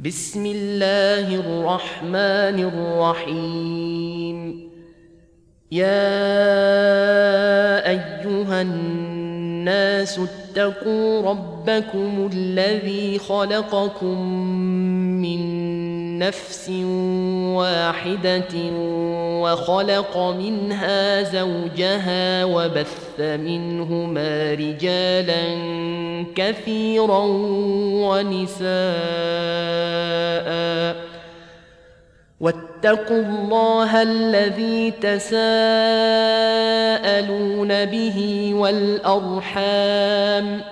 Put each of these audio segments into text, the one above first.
بسم الله الرحمن الرحيم. يا أيها الناس اتقوا ربكم الذي خلقكم من نفس واحدة وخلق منها زوجها وبث منهما رجالا كثيرا ونساء، واتقوا الله الذي تساءلون به والأرحام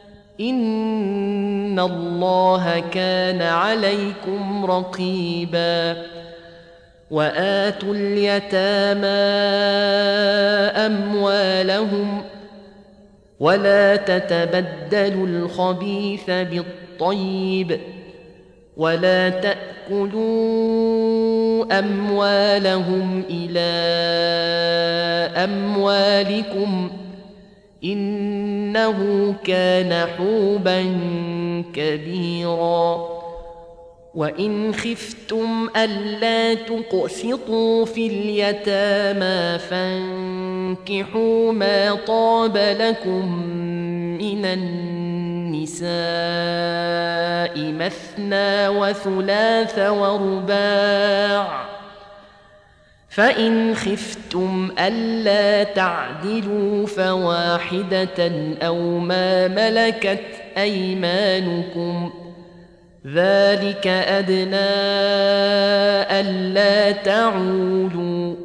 إن الله كان عليكم رقيبا. وآتوا اليتامى أموالهم ولا تتبدلوا الخبيث بالطيب ولا تأكلوا أموالهم إلى أموالكم إنه كان حوبا كبيرا. وإن خفتم ألا تقسطوا في اليتامى فانكحوا ما طاب لكم من النساء مثنى وثلاث ورباع، فإن خفتم ألا تعدلوا فواحدة أو ما ملكت أيمانكم ذلك أدنى ألا تعولوا.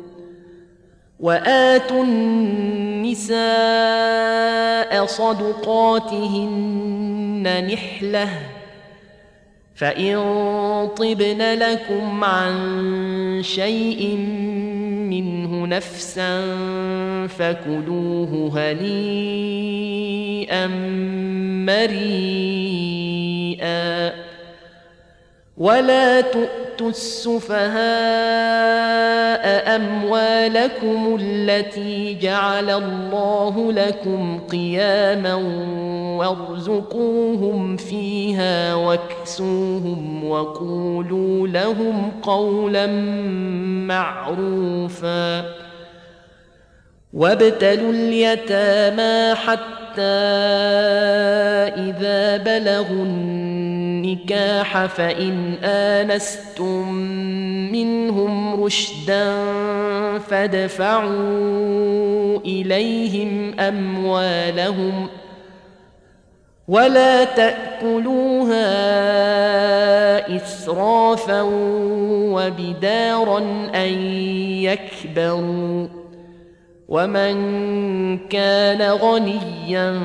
وآتوا النساء صدقاتهن نحلة، فإن طبن لكم عن شيء منه نفسا فكلوه هنيئا مريئا. ولا تؤتوا السفهاء أموالكم التي جعل الله لكم قياما وارزقوهم فيها واكسوهم وقولوا لهم قولا معروفا. وابتلوا اليتامى حتى إذا بلغوا النكاح فإن آنستم منهم رشدا فادفعوا إليهم أموالهم ولا تأكلوها إسرافا وبدارا أن يكبروا. ومن كان غنيا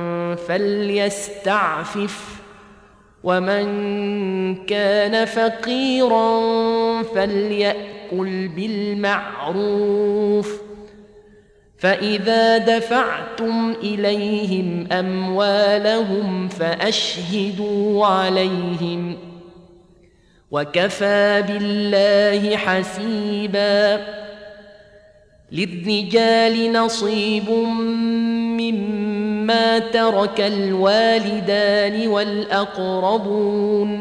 فليستعفف ومن كان فقيرا فليأكل بالمعروف. فإذا دفعتم إليهم أموالهم فأشهدوا عليهم وكفى بالله حسيبا. للرجال نصيب مما ترك الوالدان والأقربون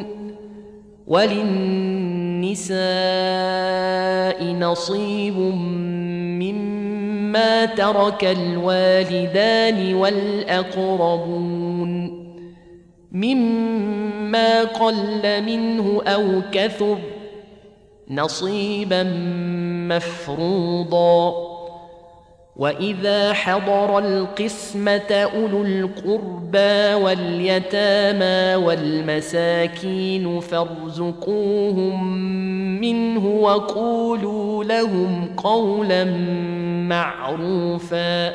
وللنساء نصيب مما ترك الوالدان والأقربون مما قل منه أو كثر نصيبا مفروضا. وإذا حضر القسمة أولو القربى واليتامى والمساكين فارزقوهم منه وقولوا لهم قولا معروفا.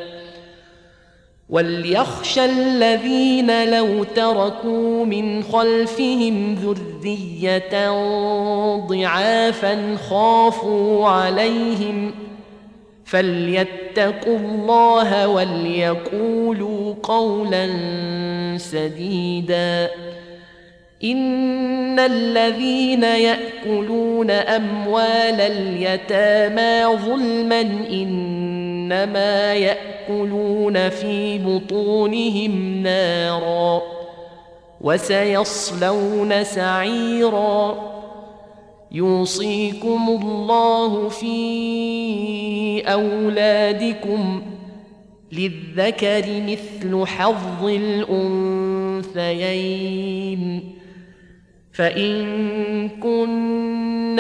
وليخشى الذين لو تركوا من خلفهم ذرية ضعافا خافوا عليهم فليتقوا الله وليقولوا قولا سديدا. إن الذين يأكلون أموال اليتامى ظلما إنما يأكلون في بطونهم نارا وسيصلون سعيرا. يوصيكم الله في أولادكم للذكر مثل حظ الأنثيين، فإن كن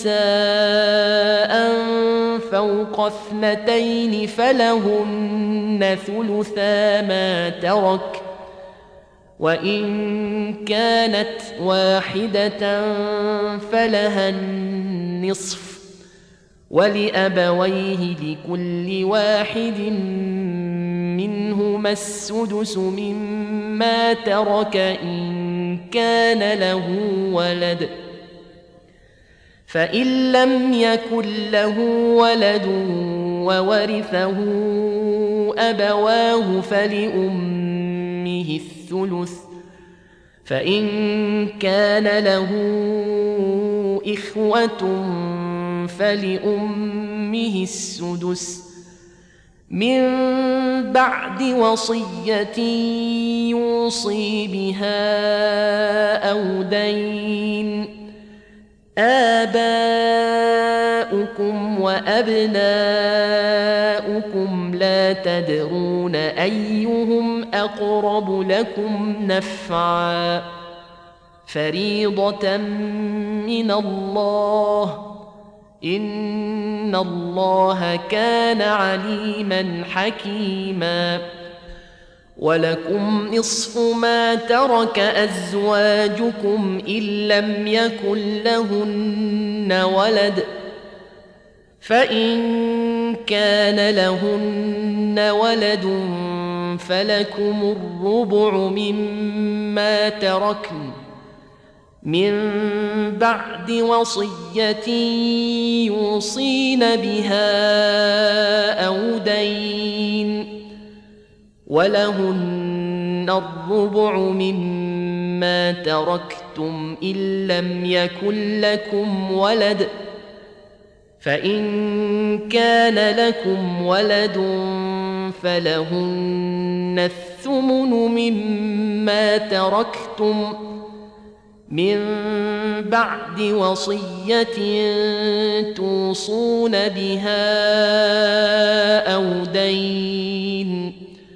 نساء فوق 2 فلهن ثلثا ما ترك، وإن كانت واحدة فلها النصف، ولأبويه لكل واحد منهما السدس مما ترك إن كان له ولد، فإن لم يكن له ولد وورثه أبواه فلأمه الثلث، فإن كان له إخوة فلأمه السدس من بعد وصية يوصي بها أو دين. آباؤكم وأبناؤكم لا تدرون أيهم أقرب لكم نفعا، فريضة من الله، إن الله كان عليما حكيما. ولكم نصف ما ترك أزواجكم إن لم يكن لهن ولد، فإن كان لهن ولد فلكم الربع مما تركن من بعد وصية يوصين بها أو دين، ولهن الربع مما تركتم إن لم يكن لكم ولد، فإن كان لكم ولد فلهن الثمن مما تركتم من بعد وصية توصون بها أو دين.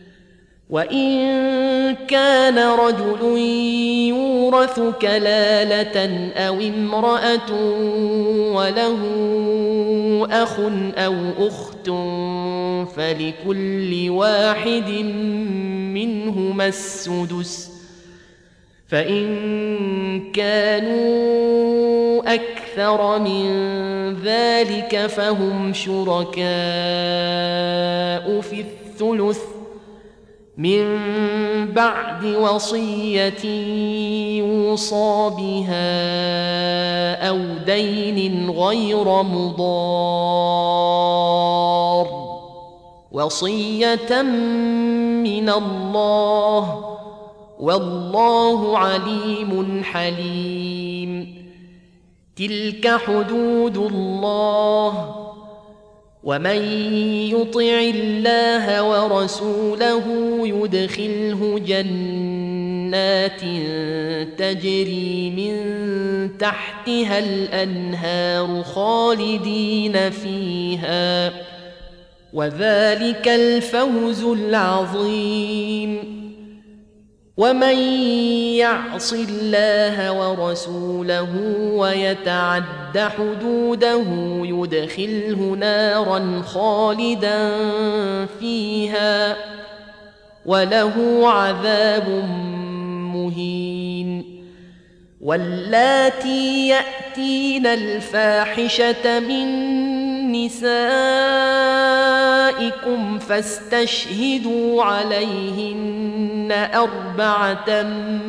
وإن كان رجل يورث كلالة أو امرأة وله أخ أو أخت فلكل واحد منهما السدس، فإن كانوا أكثر من ذلك فهم شركاء في الثلث من بعد وصية يوصى بها أو دين غير مضار، وصية من الله، والله عليم حليم. تلك حدود الله، ومن يطع الله ورسوله يدخله جنات تجري من تحتها الأنهار خالدين فيها، وذلك الفوز العظيم. ومن يعص الله ورسوله ويتعد حدوده يدخله نارا خالدا فيها وله عذاب مهين. واللاتي يأتين الفاحشة من نسائكم فاستشهدوا عليهن 4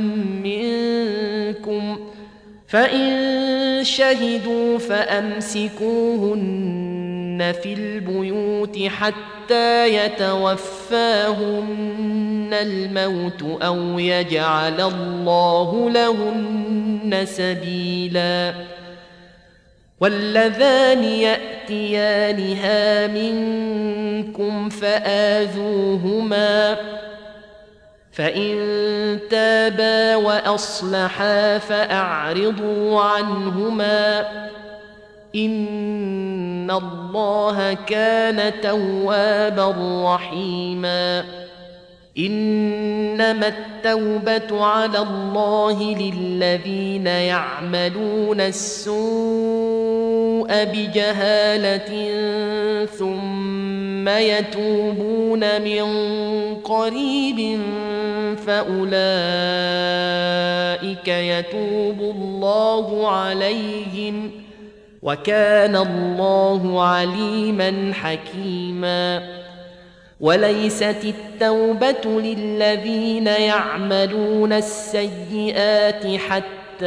منكم، فإن شهدوا فأمسكوهن في البيوت حتى يتوفاهن الموت أو يجعل الله لهن سبيلا. واللذان يأتيانها منكم فآذوهما، فإن تابا وأصلحا فأعرضوا عنهما إن الله كان توابا رحيما إنما التوبة على الله للذين يعملون السوء بجهالة ثم يتوبون من قريب فأولئك يتوب الله عليهم وكان الله عليما حكيما وليست التوبة للذين يعملون السيئات حتى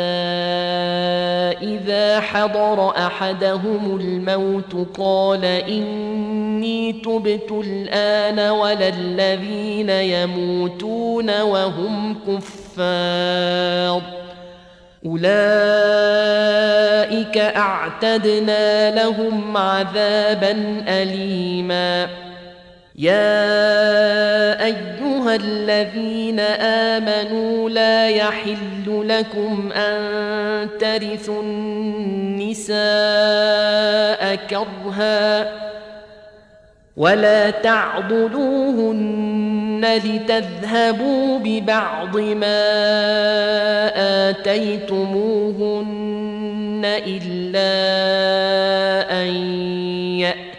إذا حضر أحدهم الموت قال إني تبت الآن ولا الذين يموتون وهم كفار أولئك أعتدنا لهم عذابا أليما يا أيها الذين آمنوا لا يحل لكم أن ترثوا النساء كرها ولا تعضلوهن لتذهبوا ببعض ما آتيتموهن إلا أن يأتين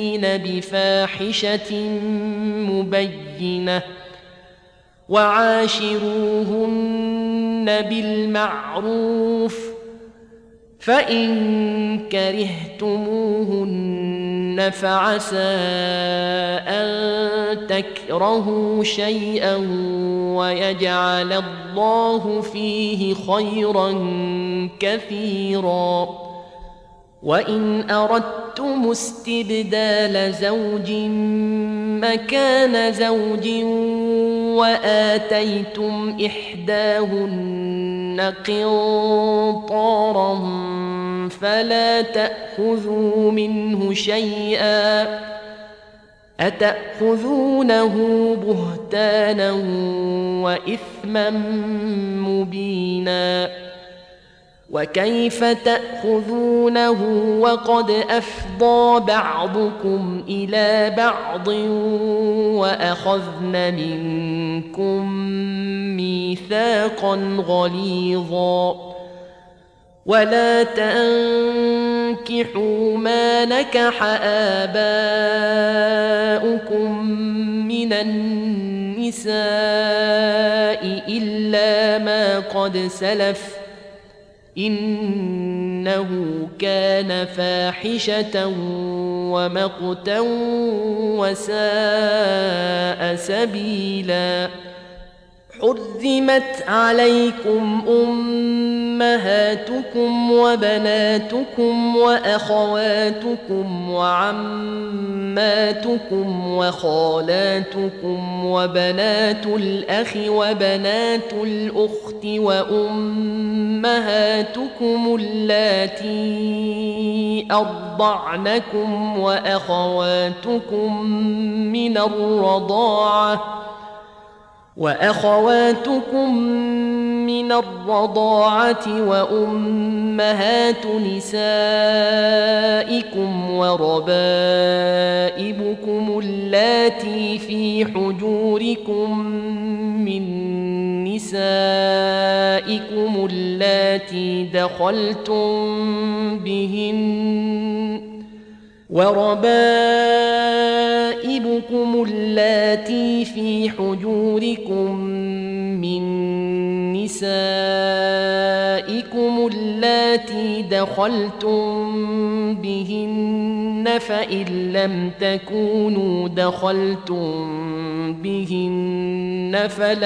بفاحشة مبينة وعاشروهن بالمعروف فإن كرهتموهن فعسى أن تكرهوا شيئا ويجعل الله فيه خيرا كثيرا وإن أردتم استبدال زوج مكان زوج وآتيتم إحداهن قنطارا فلا تأخذوا منه شيئا أتأخذونه بهتانا وإثما مبينا وكيف تأخذونه وقد أفضى بعضكم إلى بعض وأخذن منكم ميثاقا غليظا ولا تنكحوا ما نكح آباؤكم من النساء إلا ما قد سلف إنه كان فاحشة ومقتا وساء سبيلا حرمت عليكم أمهاتكم وبناتكم وأخواتكم وعماتكم وخالاتكم وبنات الأخ وبنات الأخت وأمهاتكم اللاتي أرضعنكم وأخواتكم من الرضاعة وأمهات نسائكم وربائبكم اللاتي في حجوركم من نسائكم اللاتي دخلتم بهن وربائبكم اللاتي في حجوركم من نسائكم اللاتي دخلتم بهن فإن لم تكونوا دخلتم بهن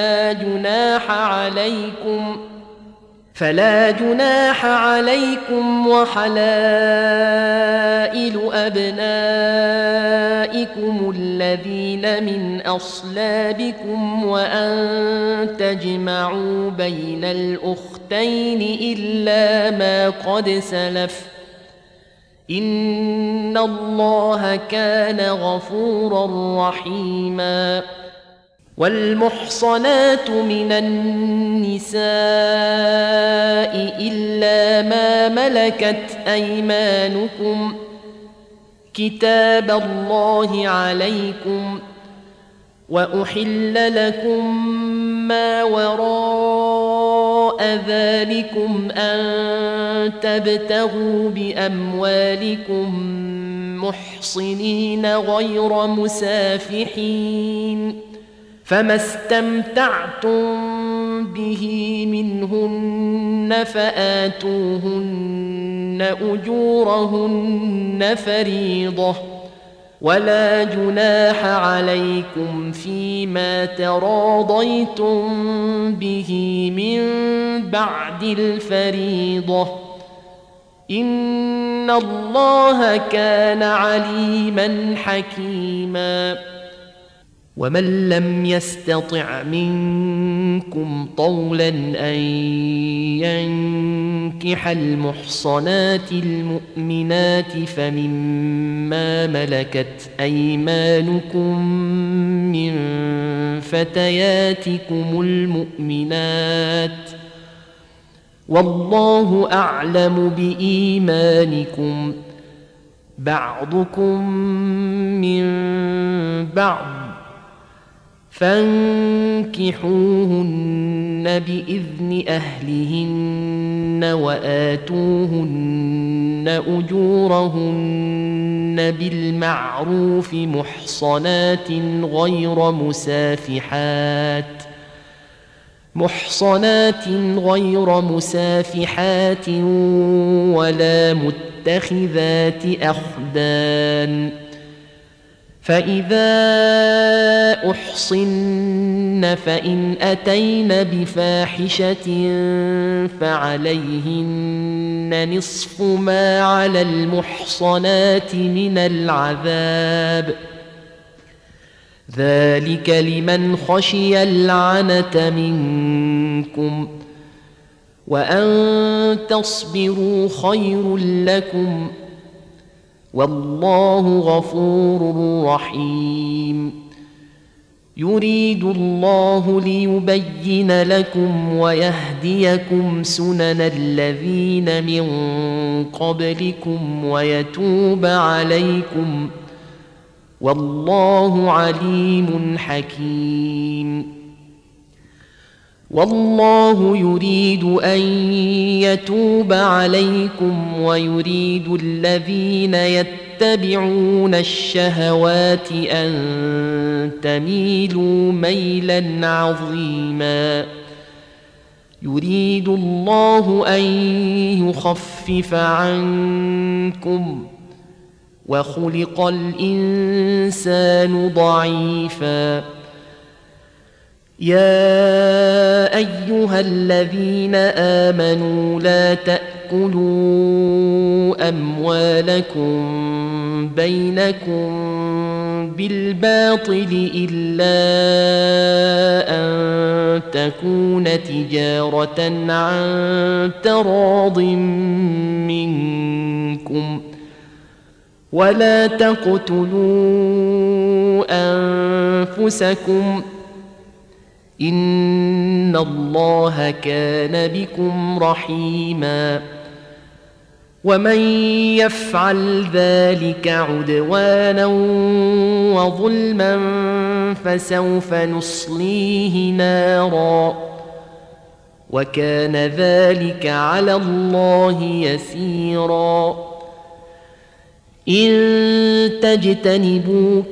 فلا جناح عليكم وحلائل أبنائكم الذين من أصلابكم وأن تجمعوا بين الأختين إلا ما قد سلف إن الله كان غفورا رحيما والمحصنات من النساء إلا ما ملكت أيمانكم كتاب الله عليكم وأحل لكم ما وراء ذلكم أن تبتغوا بأموالكم محصنين غير مسافحين فما استمتعتم به منهن فآتوهن أجورهن فريضة ولا جناح عليكم فيما تراضيتم به من بعد الفريضة إن الله كان عليما حكيما ومن لم يستطع منكم طولا أن ينكح المحصنات المؤمنات فمما ملكت أيمانكم من فتياتكم المؤمنات والله أعلم بإيمانكم بعضكم من بعض فانكحوهن بإذن أهلهن وآتوهن أجورهن بالمعروف محصنات غير مسافحات ولا متخذات أخدان فإذا أحصن فإن أتين بفاحشة فعليهن نصف ما على المحصنات من العذاب ذلك لمن خشي العنة منكم وأن تصبروا خير لكم والله غفور رحيم يريد الله ليبين لكم ويهديكم سنن الذين من قبلكم ويتوب عليكم والله عليم حكيم والله يريد أن يتوب عليكم ويريد الذين يتبعون الشهوات أن تميلوا ميلا عظيما يريد الله أن يخفف عنكم وخلق الإنسان ضعيفا يا أيها الذين آمنوا لا تأكلوا أموالكم بينكم بالباطل إلا أن تكون تجارة عن تراض منكم ولا تقتلوا أنفسكم إن الله كان بكم رحيما ومن يفعل ذلك عدوانا وظلما فسوف نصليه نارا وكان ذلك على الله يسيرا إن تجتنبوا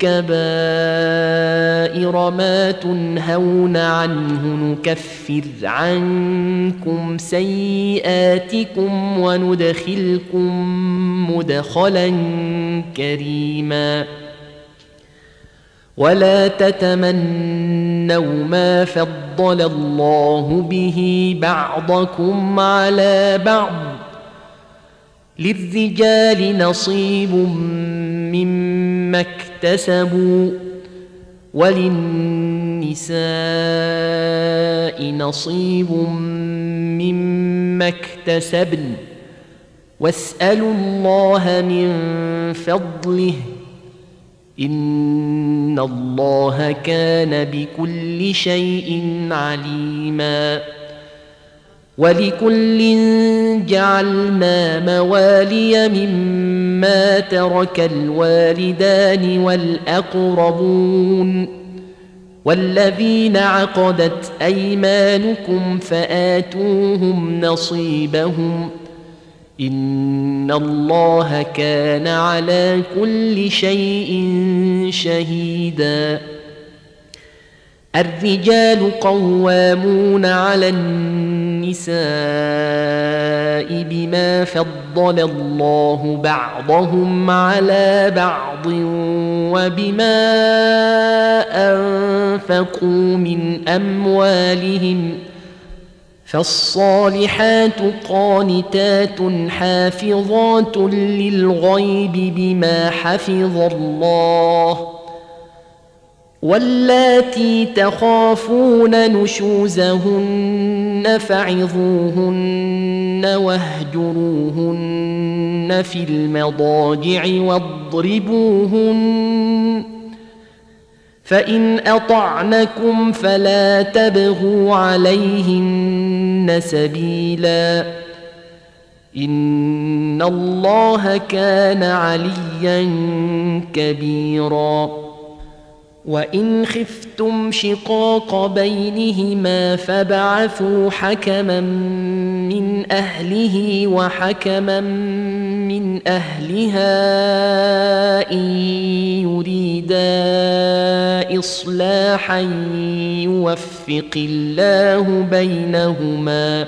كبائر ما تنهون عنه نكفر عنكم سيئاتكم وندخلكم مدخلا كريما ولا تتمنوا ما فضل الله به بعضكم على بعض للرجال نصيب مما اكتسبوا وللنساء نصيب مما اكتسبن واسألوا الله من فضله إن الله كان بكل شيء عليما ولكل جعلنا موالي مما ترك الوالدان والأقربون والذين عقدت أيمانكم فآتوهم نصيبهم إن الله كان على كل شيء شهيدا الرجال قوامون على النساء بما فضل الله بعضهم على بعض وبما أنفقوا من أموالهم فالصالحات قانتات حافظات للغيب بما حفظ الله واللاتي تخافون نشوزهن فعظوهن واهجروهن في المضاجع واضربوهن فإن أطعنكم فلا تبغوا عليهن سبيلا إن الله كان عليا كبيرا وإن خفتم شقاق بينهما فابعثوا حكما من أهله وحكما من أهلها إن يريدا إصلاحا يوفق الله بينهما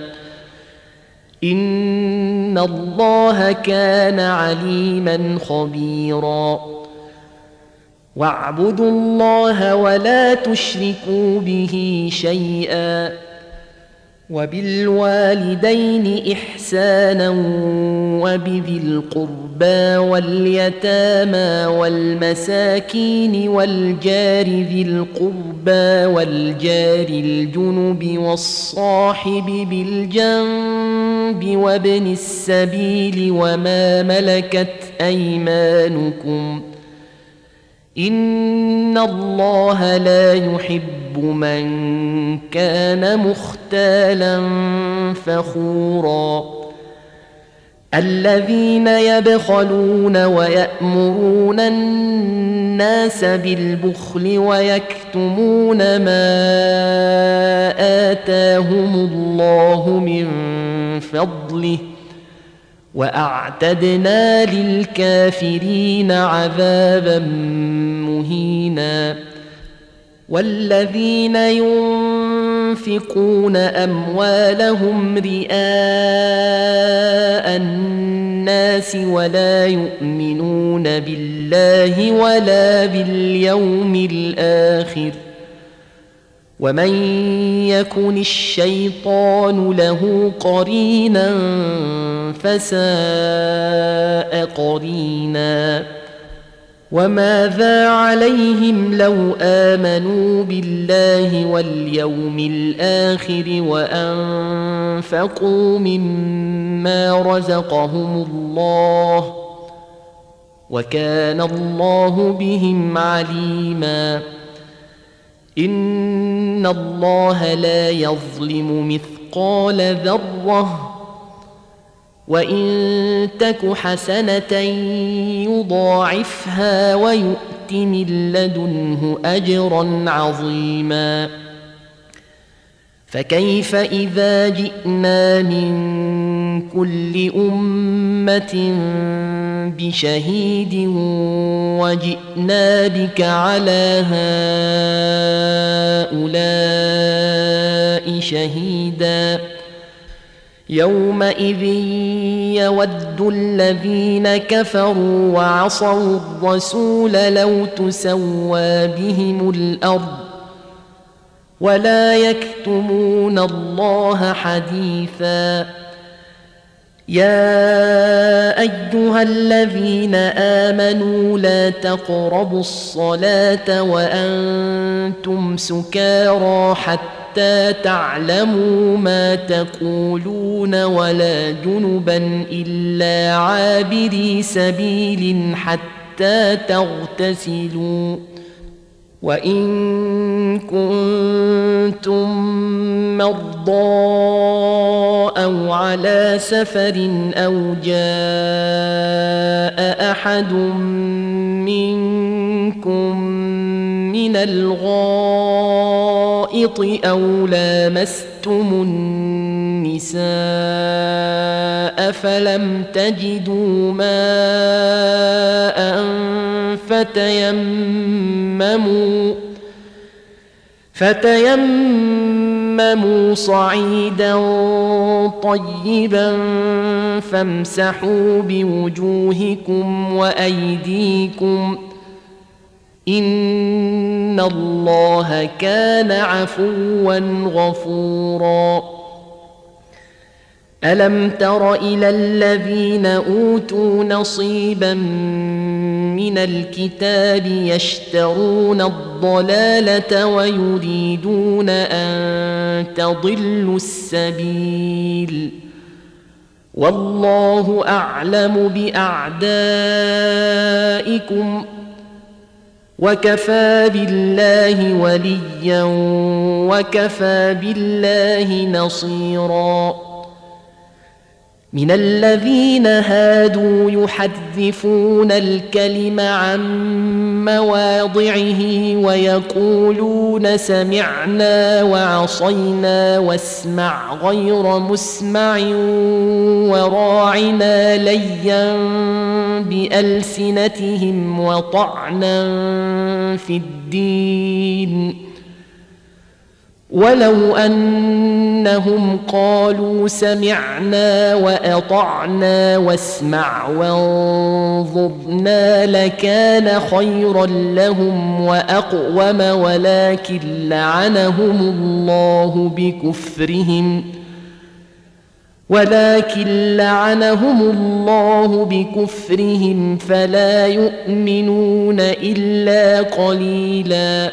إن الله كان عليما خبيرا واعبدوا الله ولا تشركوا به شيئا وبالوالدين إحسانا وبذي القربى واليتامى والمساكين والجار ذي القربى والجار الجنب والصاحب بالجنب وابن السبيل وما ملكت أيمانكم إن الله لا يحب من كان مختالا فخورا الذين يبخلون ويأمرون الناس بالبخل ويكتمون ما آتاهم الله من فضله وأعتدنا للكافرين عذابا مهينا والذين ينفقون أموالهم رئاء الناس ولا يؤمنون بالله ولا باليوم الآخر ومن يكن الشيطان له قرينا فساء قرينا وماذا عليهم لو آمنوا بالله واليوم الآخر وأنفقوا مما رزقهم الله وكان الله بهم عليما إن الله لا يظلم مثقال ذرة وإن تك حسنة يضاعفها ويؤت من لدنه أجرا عظيما فكيف إذا جئنا من كل أمة بشهيد وجئنا بك على هؤلاء شهيدا يومئذ يود الذين كفروا وعصوا الرسول لو تسوى بهم الأرض ولا يكتمون الله حديثا يا أيها الذين آمنوا لا تقربوا الصلاة وأنتم سكارى حتى تعلموا ما تقولون ولا جنبا إلا عابري سبيل حتى حتى تغتسلوا وإن كنتم مرضى أو على سفر أو جاء أحد منكم من الغائط أو لامستم النساء فلم تجدوا ماء فتيمموا صعيدا طيبا فامسحوا بوجوهكم وأيديكم إن الله كان عفوا غفورا ألم تر إلى الذين أوتوا نصيبا من الكتاب يشترون الضلالة ويريدون أن تضلوا السبيل والله أعلم بأعدائكم وكفى بالله وليا وكفى بالله نصيرا من الذين هادوا يحرفون الكلم عن مواضعه ويقولون سمعنا وعصينا واسمع غير مسمع وراعنا ليا بألسنتهم وطعنا في الدين ولو أنهم قالوا سمعنا وأطعنا واسمع وانظرنا لكان خيرا لهم وأقوم ولكن لعنهم الله بكفرهم فلا يؤمنون إلا قليلا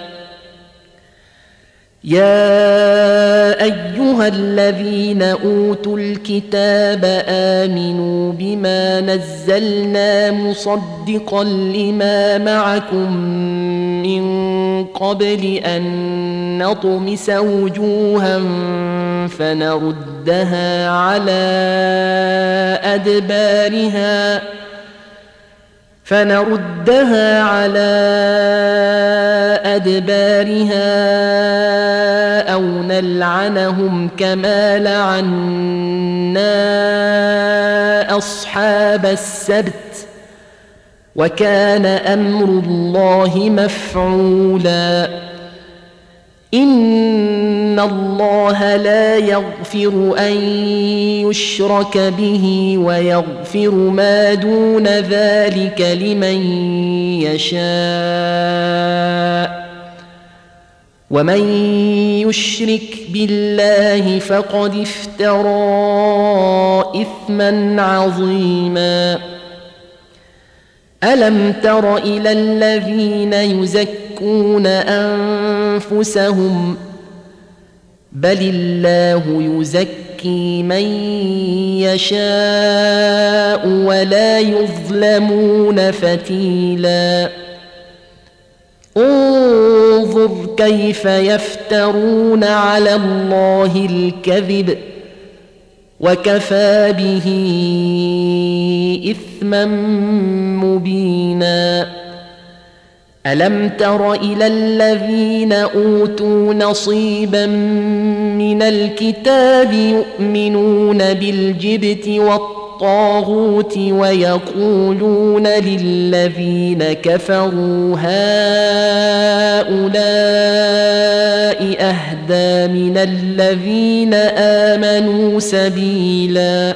يا أيها الذين أوتوا الكتاب آمنوا بما نزلنا مصدقا لما معكم من قبل أن نطمس وجوها فنردها على أدبارها أو نلعنهم كما لعنا أصحاب السبت وكان أمر الله مفعولا إن الله لا يغفر أن يشرك به ويغفر ما دون ذلك لمن يشاء ومن يشرك بالله فقد افترى إثما عظيما ألم تر إلى الذين يزكون أنفسهم بل الله يزكي من يشاء ولا يظلمون فتيلا انظر كيف يفترون على الله الكذب وكفى به إثما مبينا ألم تر إلى الذين أوتوا نصيبا من الكتاب يؤمنون بالجبت والطاغوت ويقولون للذين كفروا هؤلاء أهدى من الذين آمنوا سبيلا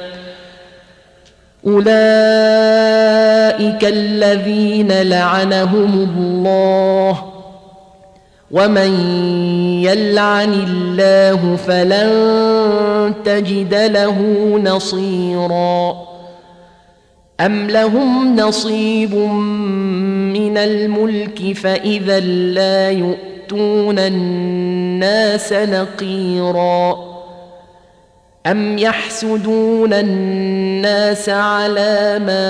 أولئك الذين لعنهم الله ومن يلعن الله فلن تجد له نصيرا أم لهم نصيب من الملك فإذا لا يؤتون الناس نقيرا أم يحسدون الناس على ما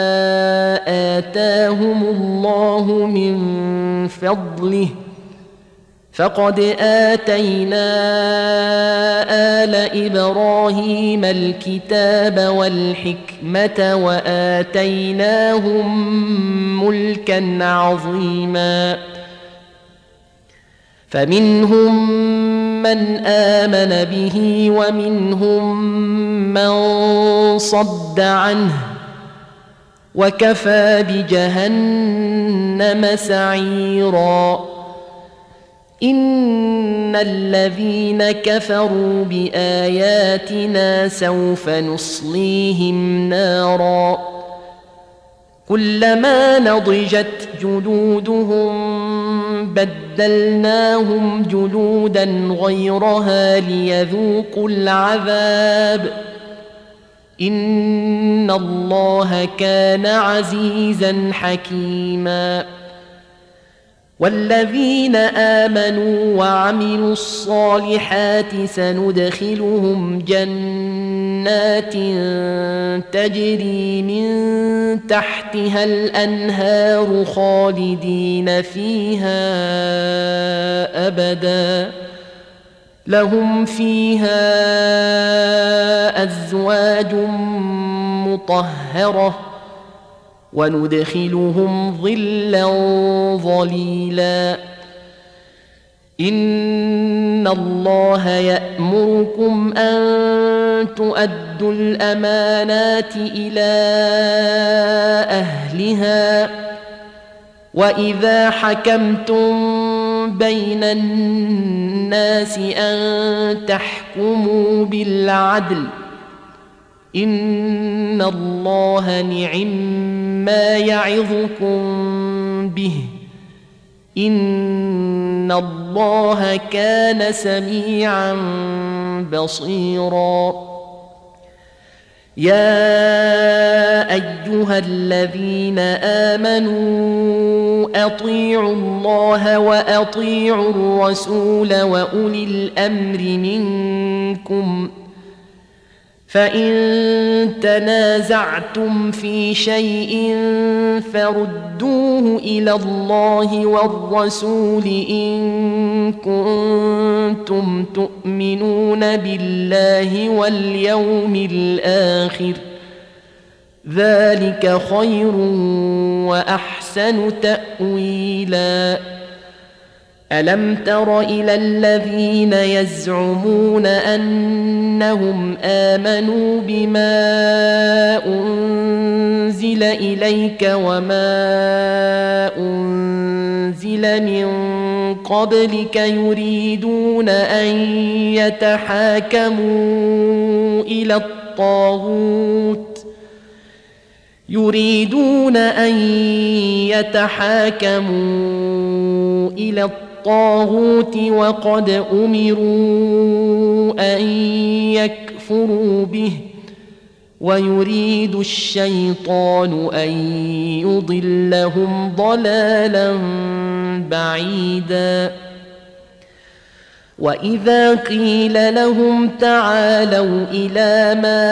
آتاهم الله من فضله فقد آتينا آل إبراهيم الكتاب والحكمة وآتيناهم ملكا عظيما فمنهم من آمن به ومنهم من صد عنه وكفى بجهنم سعيرا إن الذين كفروا بآياتنا سوف نصليهم نارا كلما نضجت جلودهم بدلناهم جلودا غيرها ليذوقوا العذاب إن الله كان عزيزا حكيما والذين آمنوا وعملوا الصالحات سندخلهم جنات تجري من تحتها الأنهار خالدين فيها أبدا لهم فيها أزواج مطهرة وندخلهم ظلا ظليلا إن الله يأمركم أن تؤدوا الأمانات إلى أهلها وإذا حكمتم بين الناس أن تحكموا بالعدل إن الله نعما يعظكم به إن الله كان سميعا بصيرا يا أيها الذين آمنوا أطيعوا الله وأطيعوا الرسول وأولي الأمر منكم فإن تنازعتم في شيء فردوه إلى الله والرسول إن كنتم تؤمنون بالله واليوم الآخر ذلك خير وأحسن تأويلا ألم تر إلى الذين يزعمون أنهم آمنوا بما أنزل إليك وما أنزل من قبلك يريدون أن يتحاكموا إلى الطاغوت وقد أمروا أن يكفروا به ويريد الشيطان أن يضلهم ضلالا بعيدا وإذا قيل لهم تعالوا إلى ما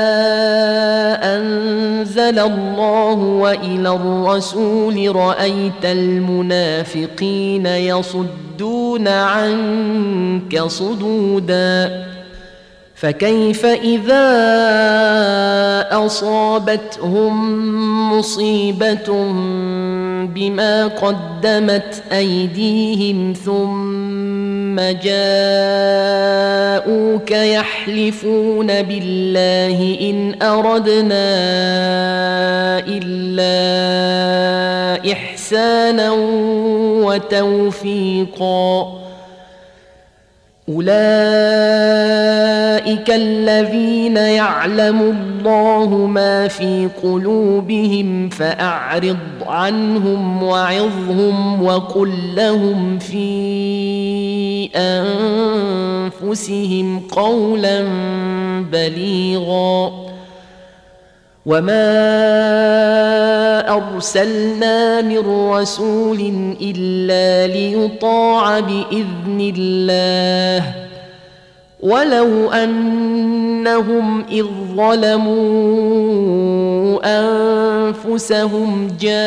أنزل الله وإلى الرسول رأيت المنافقين يصدون عنك صدودا فكيف إذا أصابتهم مصيبة بما قدمت أيديهم ثم جاءوك يحلفون بالله إن أردنا إلا إحسانا وتوفيقا أولئك الذين يعلم الله ما في قلوبهم فأعرض عنهم وعظهم وقل لهم في أنفسهم قولا بليغا وما أرسلنا من رسول إلا ليطاع بإذن الله ولو أنهم أنهم إذ ظلموا أنفسهم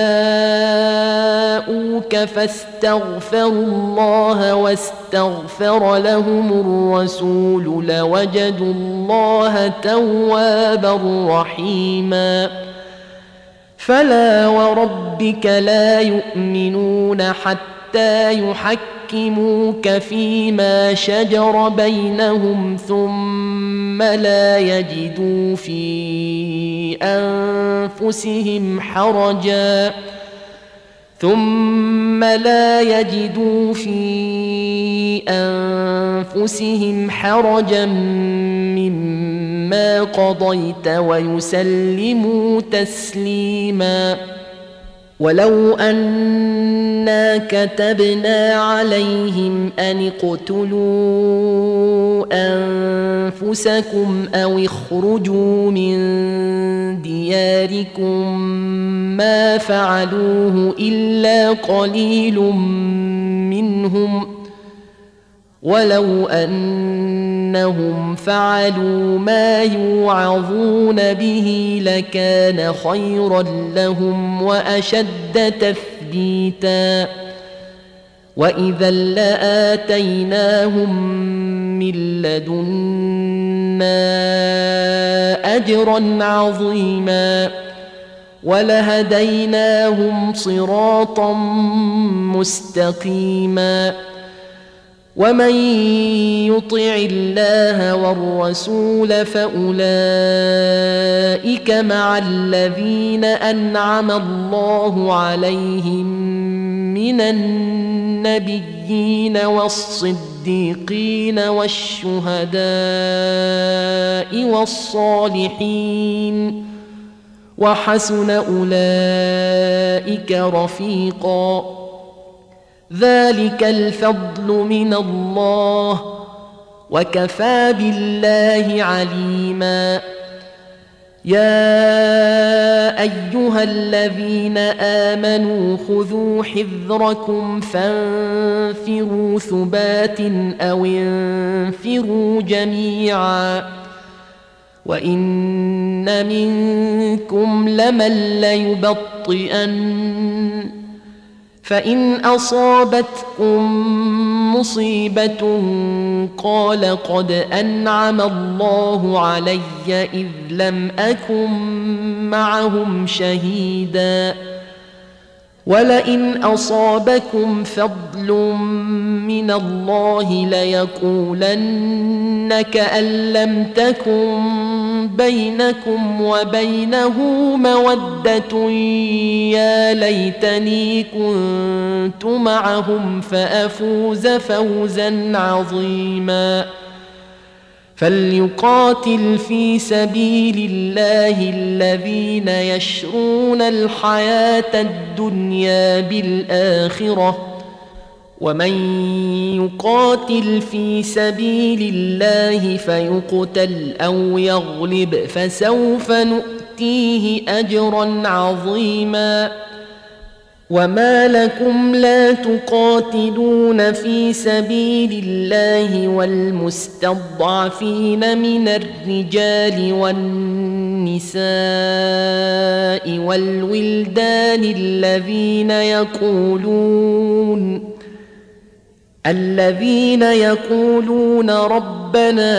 جاءوك فاستغفروا الله واستغفر لهم الرسول لوجدوا الله توابا رحيما فلا وربك لا يؤمنون حتى يحكموك فيما شجر بينهم ثم لا يجدوا في أنفسهم حرجا مما قضيت ويسلموا تسليما ولو أنا كتبنا عليهم أن اقتلوا أنفسكم أو اخرجوا من دياركم ما فعلوه إلا قليل منهم ولو أنهم فعلوا ما يوعظون به لكان خيرا لهم وأشد تثبيتا وإذا لآتيناهم من لدنا أجرا عظيما ولهديناهم صراطا مستقيما ومن يطع الله والرسول فأولئك مع الذين أنعم الله عليهم من النبيين والصديقين والشهداء والصالحين وحسن أولئك رفيقا ذلك الفضل من الله وكفى بالله عليما يا أيها الذين آمنوا خذوا حذركم فانفروا ثبات أو انفروا جميعا وإن منكم لمن ليبطئن فإن أصابتكم مصيبة قال قد أنعم الله علي إذ لم أكن معهم شهيدا ولئن أصابكم فضل من الله ليقولن كأن لم تكن بينكم وبينه مودة يا ليتني كنت معهم فأفوز فوزا عظيما فليقاتل في سبيل الله الذين يشرون الحياة الدنيا بالآخرة ومن يقاتل في سبيل الله فيقتل أو يغلب فسوف نؤتيه أجرا عظيما وما لكم لا تقاتلون في سبيل الله والمستضعفين من الرجال والنساء والولدان الذين يقولون ربنا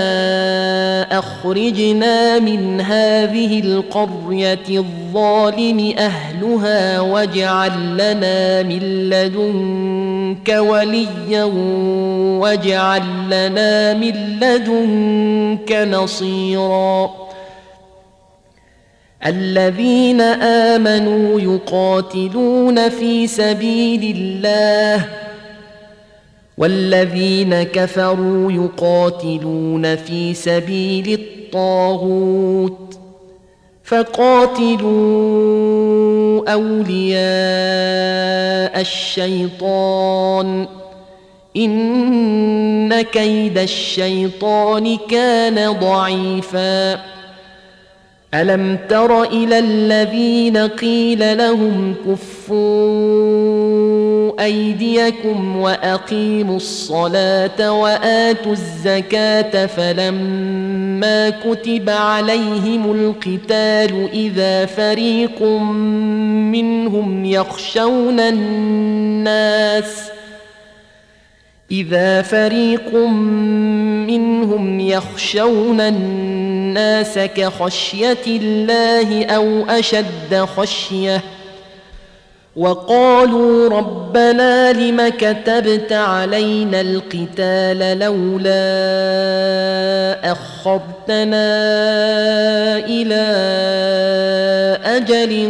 أخرجنا من هذه القرية الظالم أهلها واجعل لنا من لدنك وليا واجعل لنا من لدنك نصيرا الذين آمنوا يقاتلون في سبيل الله والذين كفروا يقاتلون في سبيل الطاغوت فقاتلوا أولياء الشيطان إن كيد الشيطان كان ضعيفا ألم تر إلى الذين قيل لهم كفوا أيديكم وأقيموا الصلاة وآتوا الزكاة فلما كتب عليهم القتال إذا فريق منهم يخشون الناس كخشية الله أو أشد خشية وقالوا ربنا لم كتبت علينا القتال لولا أخرتنا إلى أجل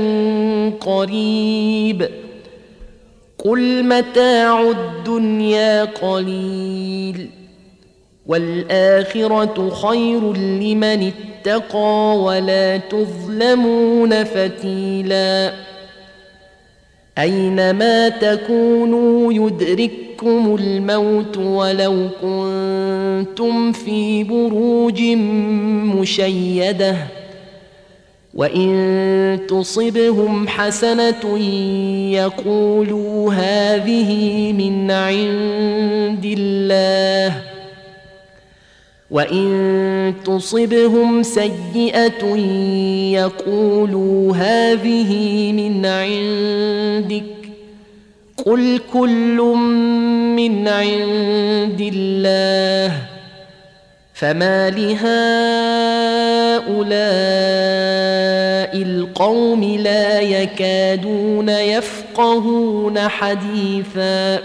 قريب قل متاع الدنيا قليل والآخرة خير لمن اتقى ولا تظلمون فتيلا أينما تكونوا يدرككم الموت ولو كنتم في بروج مشيدة وإن تصبهم حسنة يقولوا هذه من عند الله وإن تصبهم سيئة يقولوا هذه من عندك قل كل من عند الله فما لهؤلاء القوم لا يكادون يفقهون حديثا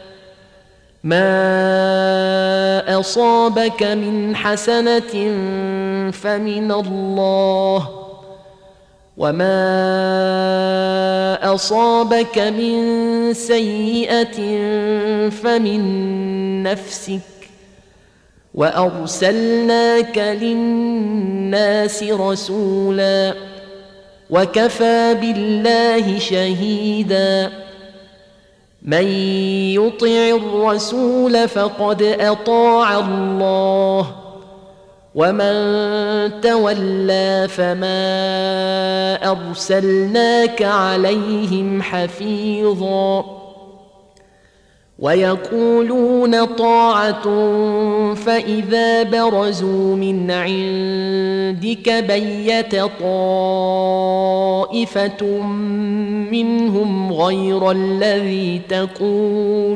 ما أصابك من حسنة فمن الله وما أصابك من سيئة فمن نفسك وأرسلناك للناس رسولا وكفى بالله شهيدا من يطع الرسول فقد أطاع الله ومن تولى فما أرسلناك عليهم حفيظا ويقولون طاعة فإذا برزوا من عندك بيت طائفة منهم غير الذي تقول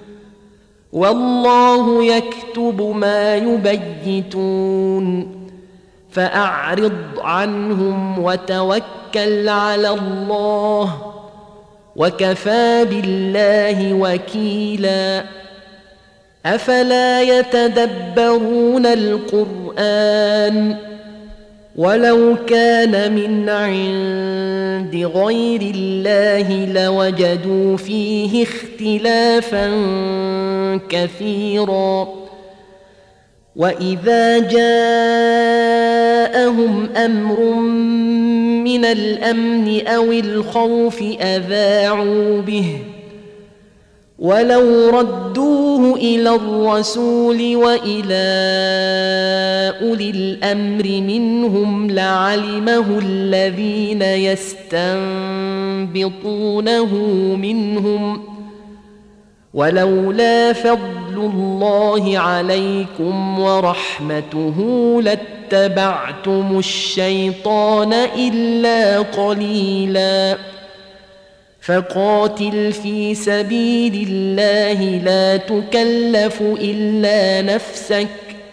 والله يكتب ما يبيتون فأعرض عنهم وتوكل على الله وكفى بالله وكيلا أفلا يتدبرون القرآن ولو كان من عند غير الله لوجدوا فيه اختلافا كثيرا وإذا جاءهم أمر من الأمن أو الخوف أذاعوا به ولو ردوه إلى الرسول وإلى أولي الأمر منهم لعلمه الذين يستنبطونه منهم ولولا فضل الله عليكم ورحمته لاتبعتم الشيطان إلا قليلا فقاتل في سبيل الله لا تكلف إلا نفسك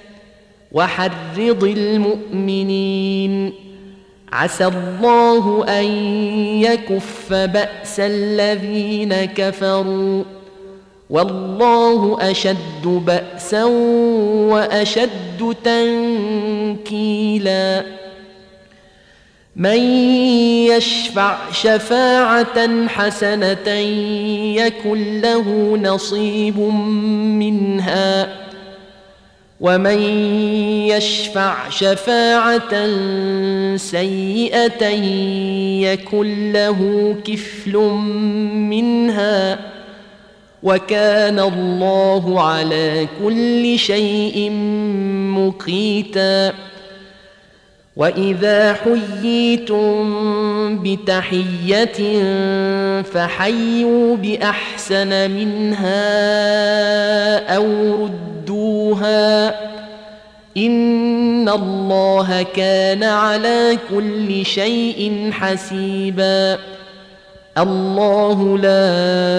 وحرض المؤمنين عسى الله أن يكف بأس الذين كفروا والله أشد بأسا وأشد تنكيلا من يشفع شفاعة حسنة يكن له نصيب منها ومن يشفع شفاعة سيئة يكن له كفل منها وكان الله على كل شيء مقيتا وإذا حييتم بتحية فحيوا بأحسن منها أو ردوها إن الله كان على كل شيء حسيبا الله لا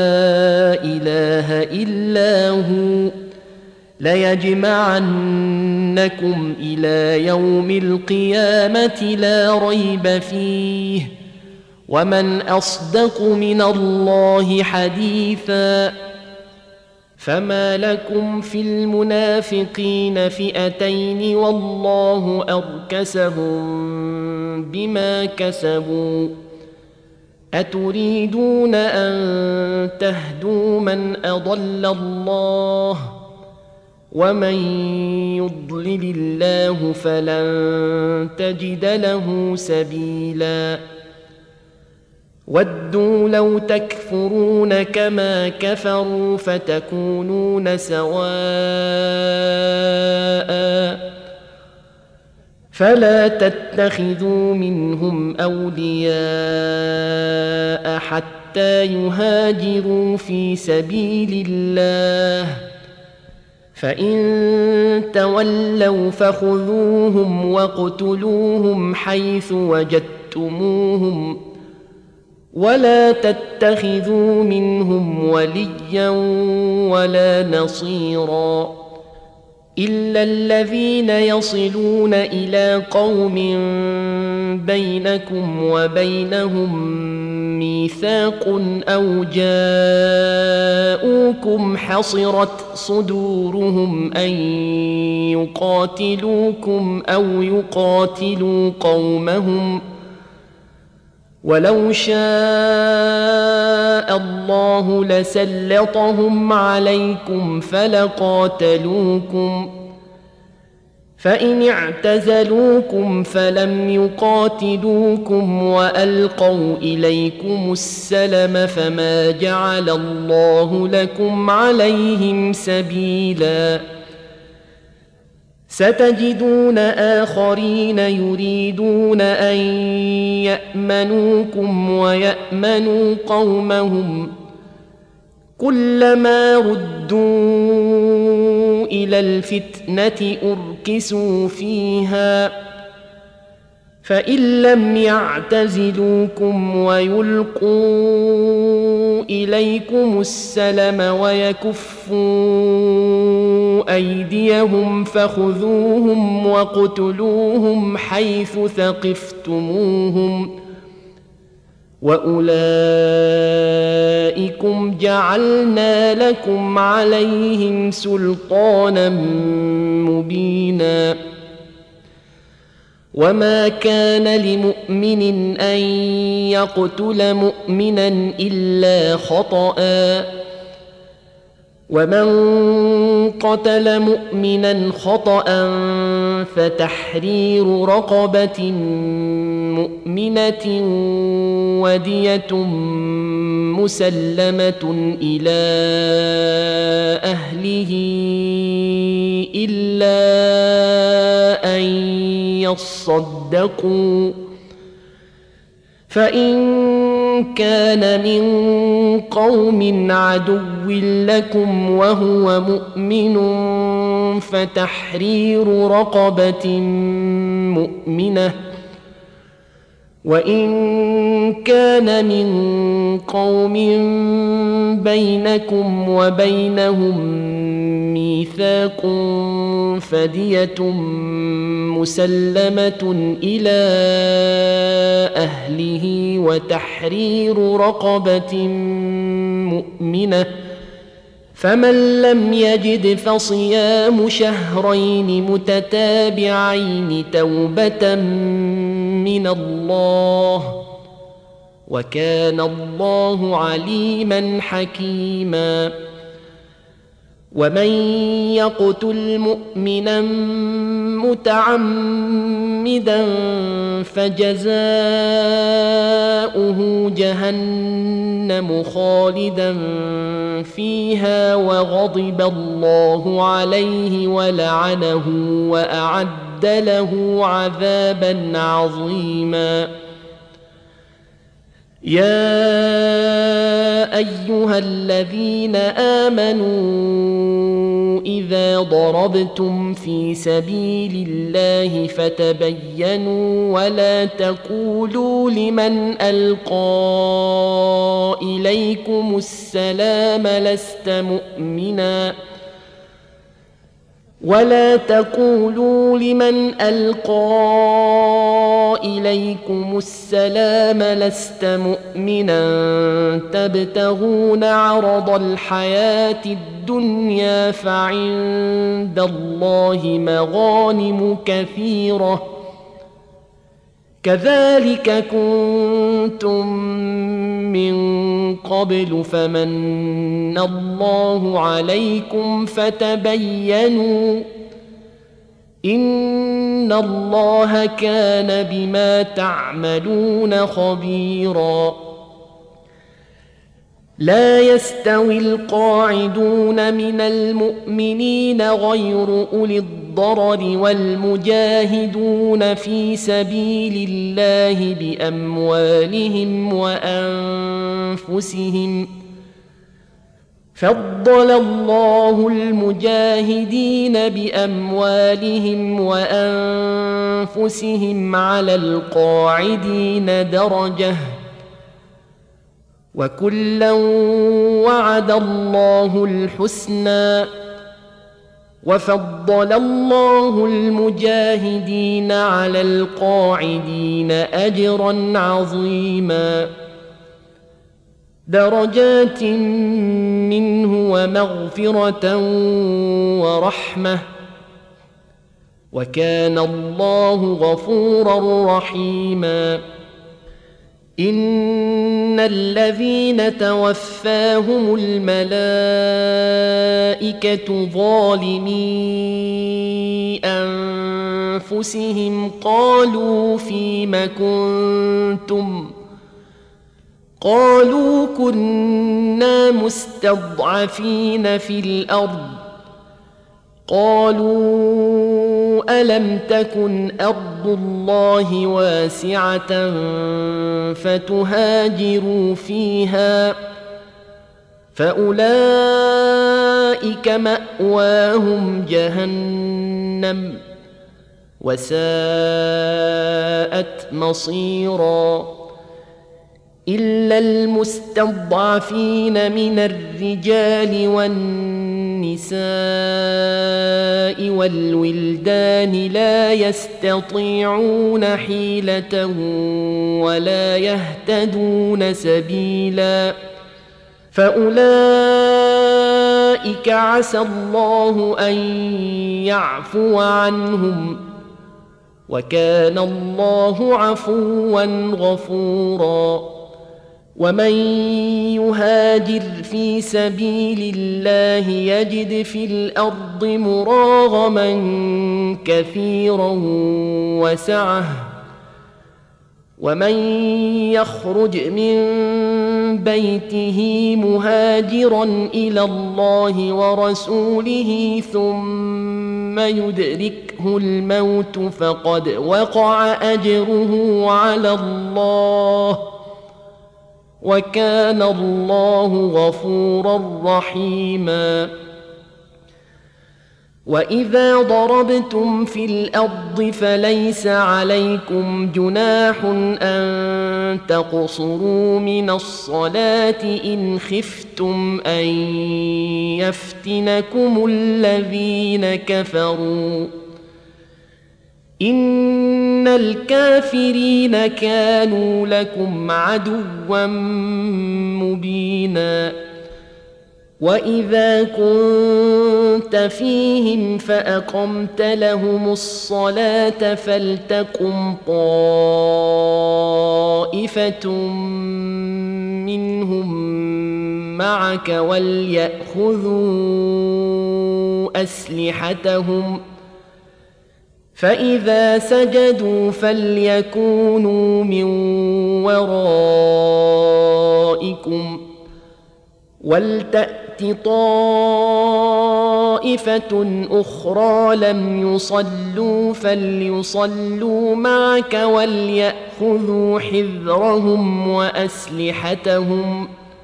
إله إلا هو ليجمعنكم إلى يوم القيامة لا ريب فيه ومن أصدق من الله حديثا فما لكم في المنافقين فئتين والله أركسهم بما كسبوا أتريدون أن تهدوا من أضل الله ومن يضلل الله فلن تجد له سبيلا ودوا لو تكفرون كما كفروا فتكونون سواء فلا تتخذوا منهم أولياء حتى يهاجروا في سبيل الله فإن تولوا فخذوهم واقتلوهم حيث وجدتموهم ولا تتخذوا منهم وليا ولا نصيرا إلا الذين يصلون إلى قوم بينكم وبينهم ميثاق أو جاءوكم حصرت صدورهم أن يقاتلوكم أو يقاتلوا قومهم ولو شاء الله لسلطهم عليكم فلقاتلوكم فإن اعتزلوكم فلم يقاتلوكم وألقوا إليكم السلم فما جعل الله لكم عليهم سبيلا ستجدون آخرين يريدون أن يأمنوكم ويأمنوا قومهم كلما ردوا إلى الفتنة أركسوا فيها فإن لم يعتزلوكم ويلقوا إليكم السلم ويكفوا أيديهم فخذوهم واقتلوهم حيث ثقفتموهم وأولئكم جعلنا لكم عليهم سلطانا مبينا وما كان لمؤمن أن يقتل مؤمنا إلا خطأ ومن قتل مؤمنا خطأ فتحرير رقبة مؤمنة ودية مسلمة إلى أهله إلا أن يصدقوا فإن كان من قوم عدو لكم وهو مؤمن فتحرير رقبة مؤمنة وإن كان من قوم بينكم وبينهم ميثاق فدية مسلمة إلى أهله وتحرير رقبة مؤمنة فمن لم يجد فصيام شهرين متتابعين توبة من الله وكان الله عليما حكيما ومن يقتل مؤمنا متعمدا فجزاؤه جهنم خالدا فيها وغضب الله عليه ولعنه وأعد أعد له عذابا عظيما. يا أيها الذين آمنوا إذا ضربتم في سبيل الله فتبينوا ولا تقولوا لمن ألقى إليكم السلام لست مؤمنا تبتغون عرض الحياة الدنيا فعند الله مغانم كثيرة كذلك كنتم من قبل فمن الله عليكم فتبينوا إن الله كان بما تعملون خبيرا. لا يستوي القاعدون من المؤمنين غير أولي الضرر والمجاهدون في سبيل الله بأموالهم وأنفسهم فضل الله المجاهدين بأموالهم وأنفسهم على القاعدين درجة وكلا وعد الله الحسنى وفضل الله المجاهدين على القاعدين أجرا عظيما. درجات منه ومغفرة ورحمة وكان الله غفورا رحيما. إن الذين توفاهم الملائكة ظالمي أنفسهم قالوا فيم كنتم قالوا كنا مستضعفين في الأرض قالوا ألم تكن أرض الله واسعة فتهاجروا فيها فأولئك مأواهم جهنم وساءت مصيرا. إلا المستضعفين من الرجال والنساء والولدان لا يستطيعون حيلة ولا يهتدون سبيلا فأولئك عسى الله أن يعفو عنهم وكان الله عفوا غفورا. ومن يهاجر في سبيل الله يجد في الأرض مراغما كثيرا وسعة ومن يخرج من بيته مهاجرا إلى الله ورسوله ثم يدركه الموت فقد وقع أجره على الله وكان الله غفورا رحيما. وإذا ضربتم في الأرض فليس عليكم جناح أن تقصروا من الصلاة إن خفتم أن يفتنكم الذين كفروا إن الكافرين كانوا لكم عدوا مبينا. وإذا كنت فيهم فأقمت لهم الصلاة فلتقم طائفة منهم معك وليأخذوا أسلحتهم فإذا سجدوا فليكونوا من ورائكم ولتأت ولتأت طائفة أخرى لم يصلوا فليصلوا معك وليأخذوا حذرهم وأسلحتهم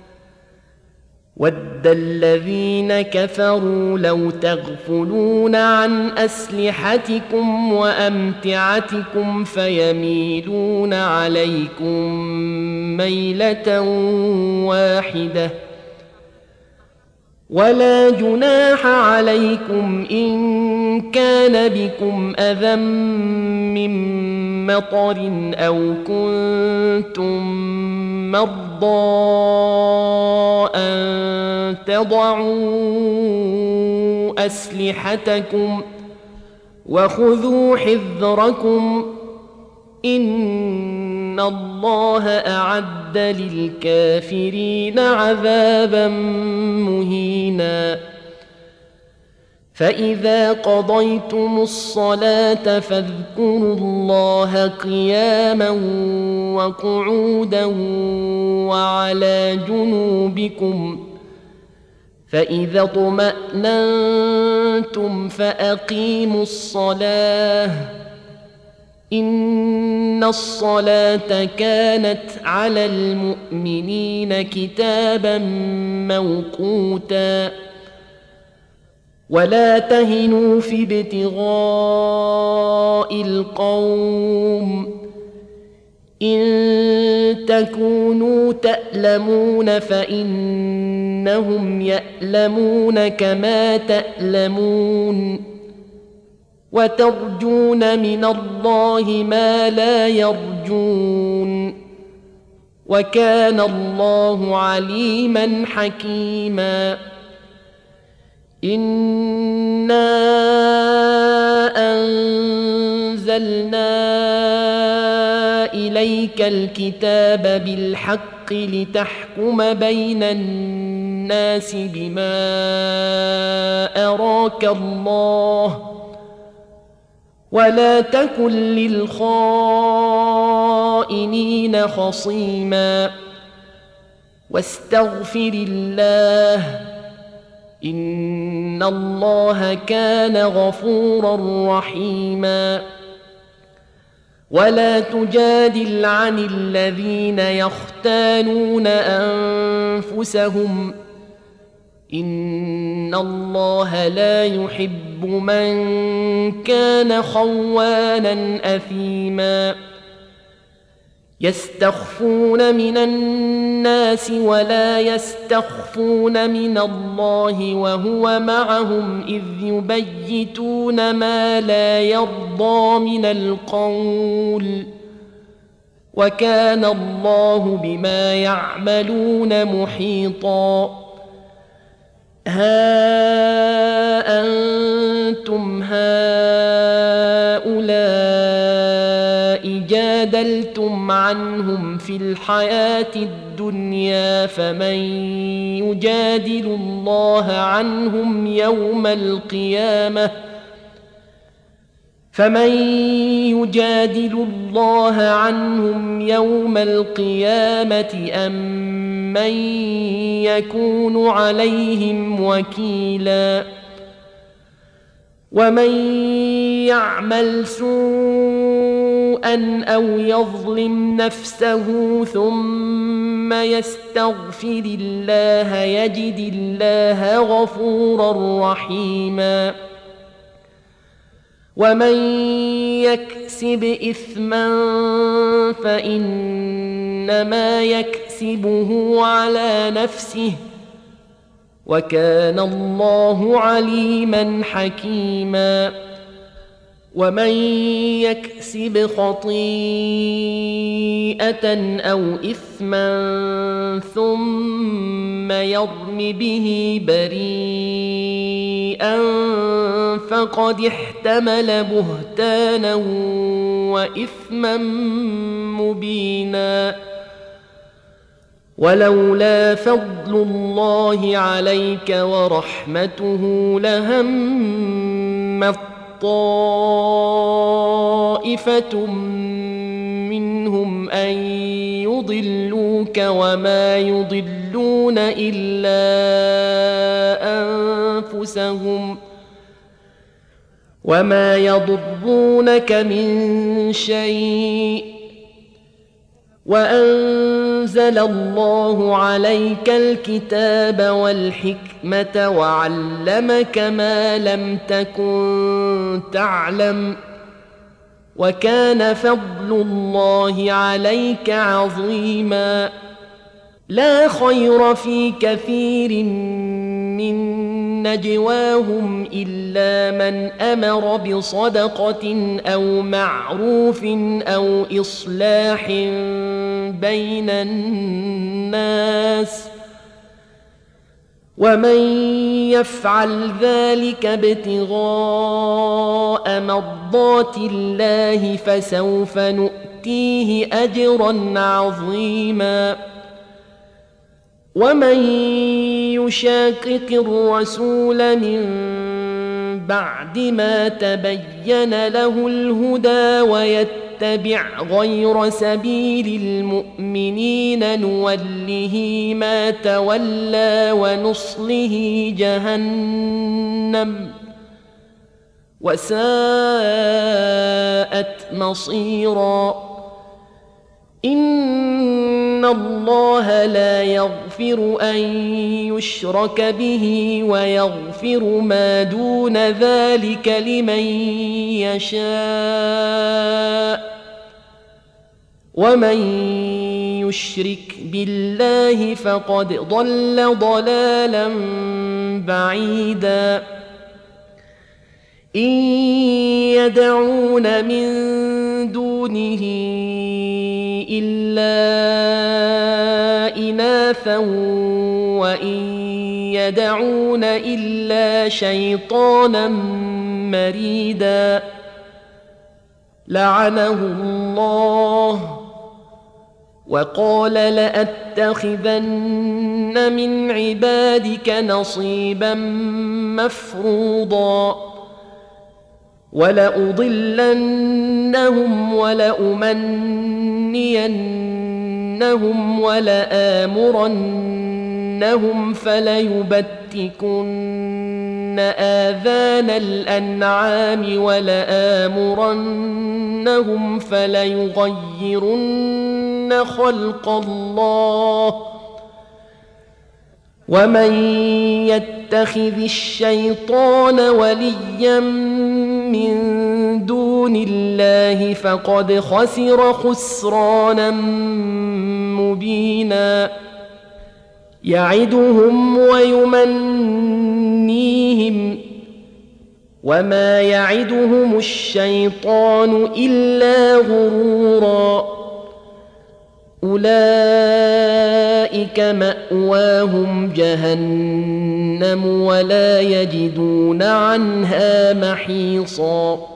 ود الذين كفروا لو تغفلون عن أسلحتكم وأمتعتكم فيميلون عليكم ميلة واحدة ولا جناح عليكم إن كان بكم أذى من مطر أو كنتم مرضى أن تضعوا أسلحتكم وخذوا حذركم إن الله أعد للكافرين عذابا مهينا فإذا قضيتم الصلاة فاذكروا الله قياما وقعودا وعلى جنوبكم فإذا اطمأننتم فأقيموا الصلاة إن الصلاة كانت على المؤمنين كتابا موقوتا ولا تهنوا في ابتغاء القوم إن تكونوا تألمون فإنهم يألمون كما تألمون وترجون من الله ما لا يرجون وكان الله عليما حكيما إنا أنزلنا إليك الكتاب بالحق لتحكم بين الناس بما أراك الله ولا تكن للخائنين خصيما واستغفر الله إن الله كان غفورا رحيما ولا تجادل عن الذين يختانون أنفسهم إن الله لا يحب من كان خوانا أثيما يستخفون من الناس ولا يستخفون من الله وهو معهم إذ يبيتون ما لا يرضى من القول وكان الله بما يعملون محيطا ها أنتم هؤلاء جادلتم عنهم في الحياة الدنيا فمن يجادل الله عنهم يوم القيامة أم من يكون عليهم وكيلا ومن يعمل سوءا أو يظلم نفسه ثم يستغفر الله يجد الله غفورا رحيما ومن يكسب إثما فإنما يكسبه على نفسه وكان الله عليما حكيما ومن يكسب خطيئة أو إثما ثم يرم به بريئا فقد احتمل بهتانا وإثما مبينا ولولا فضل الله عليك ورحمته لهمت طائفة منهم أن يضلوك وما يضلون إلا أنفسهم وما يضرونك من شيء وأنزل الله عليك الكتاب والحكمة وعلمك ما لم تكن تعلم وكان فضل الله عليك عظيما لا خير في كثير من نجواهم إلا من أمر بصدقة أو معروف أو إصلاح بين الناس ومن يفعل ذلك ابتغاء مرضات الله فسوف نؤتيه أجرا عظيما ومن يشاقق الرسول من بعد ما تبين له الهدى ويتبع غير سبيل المؤمنين نوله ما تولى ونصله جهنم وساءت مصيرا إن الله لا يغفر أن يشرك به ويغفر ما دون ذلك لمن يشاء ومن يشرك بالله فقد ضل ضلالا بعيدا إن يدعون من دونه إلا إناثا وإن يدعون إلا شيطانا مريدا لعنه الله وقال لأتخذن من عبادك نصيبا مفروضا ولأضلنهم ولأمنينهم ولآمرنهم فليبتكن آذان الأنعام ولآمرنهم فليغيرن خلق الله ومن يتخذ الشيطان وليا من دون الله فقد خسر خسرانا مبينا يعدهم ويمنيهم وما يعدهم الشيطان إلا غرورا أولئك مأواهم جهنم ولا يجدون عنها محيصا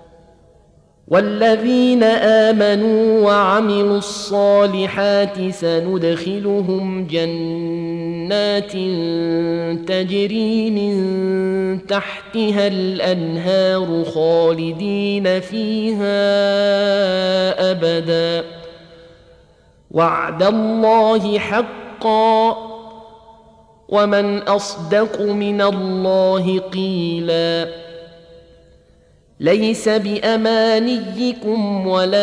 والذين آمنوا وعملوا الصالحات سندخلهم جنات تجري من تحتها الأنهار خالدين فيها أبدا وعد الله حقا ومن أصدق من الله قيلا ليس بأمانيكم ولا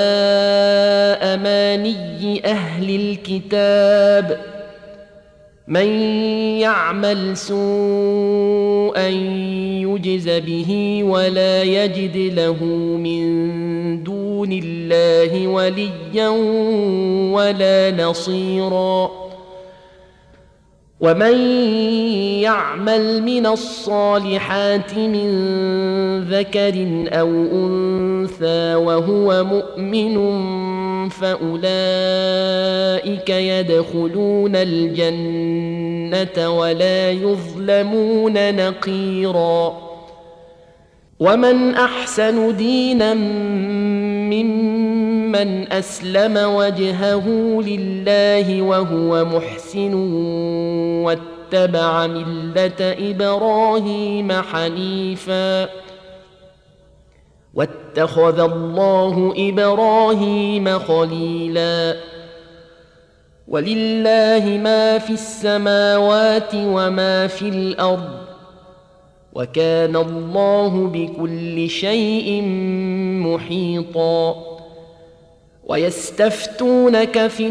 أماني أهل الكتاب من يعمل سوءا يجز به ولا يجد له من دون الله وليا ولا نصيرا ومن يعمل من الصالحات من ذكر أو أنثى وهو مؤمن فأولئك يدخلون الجنة ولا يظلمون نقيرا ومن أحسن دينا ممن أسلم وجهه لله وهو محسن واتبع ملة إبراهيم حنيفا واتخذ الله إبراهيم خليلا ولله ما في السماوات وما في الأرض وكان الله بكل شيء محيطا ويستفتونك في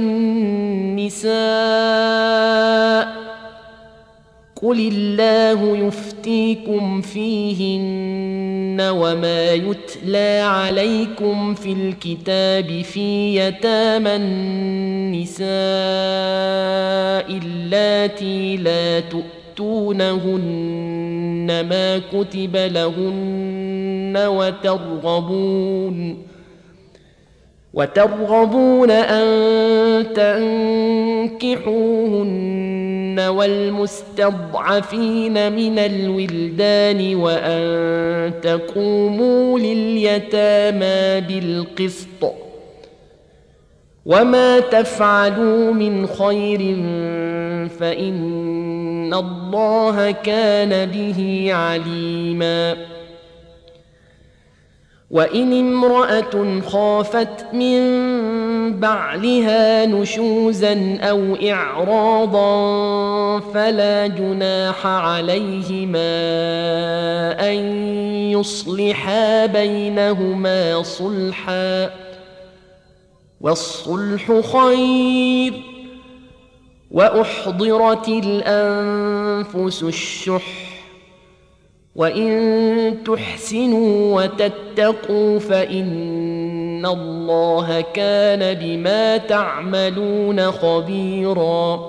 النساء قل الله يفتيكم فيهن وما يتلى عليكم في الكتاب في يتامى النساء اللاتي لا تؤتونهن ما كتب لهن وترغبون أن تنكحوهن والمستضعفين من الولدان وأن تقوموا لليتامى بالقسط وما تفعلوا من خير فإن الله كان به عليما وإن امرأة خافت من بعلها نشوزا أو إعراضا فلا جناح عليهما أن يصلحا بينهما صلحا والصلح خير وأحضرت الأنفس الشح وإن تحسنوا وتتقوا فإن الله كان بما تعملون خبيرا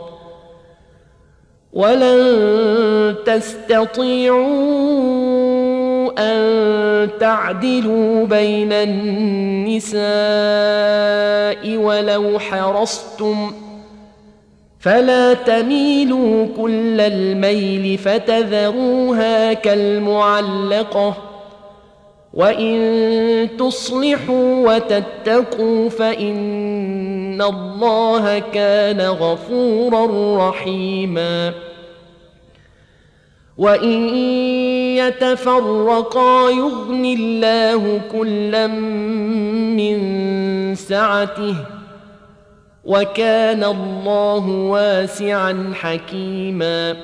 ولن تستطيعوا أن تعدلوا بين النساء ولو حرصتم فلا تميلوا كل الميل فتذروها كالمعلقة وإن تصلحوا وتتقوا فإن الله كان غفورا رحيما وإن يتفرقا يغن الله كلا من سعته وكان الله واسعا حكيما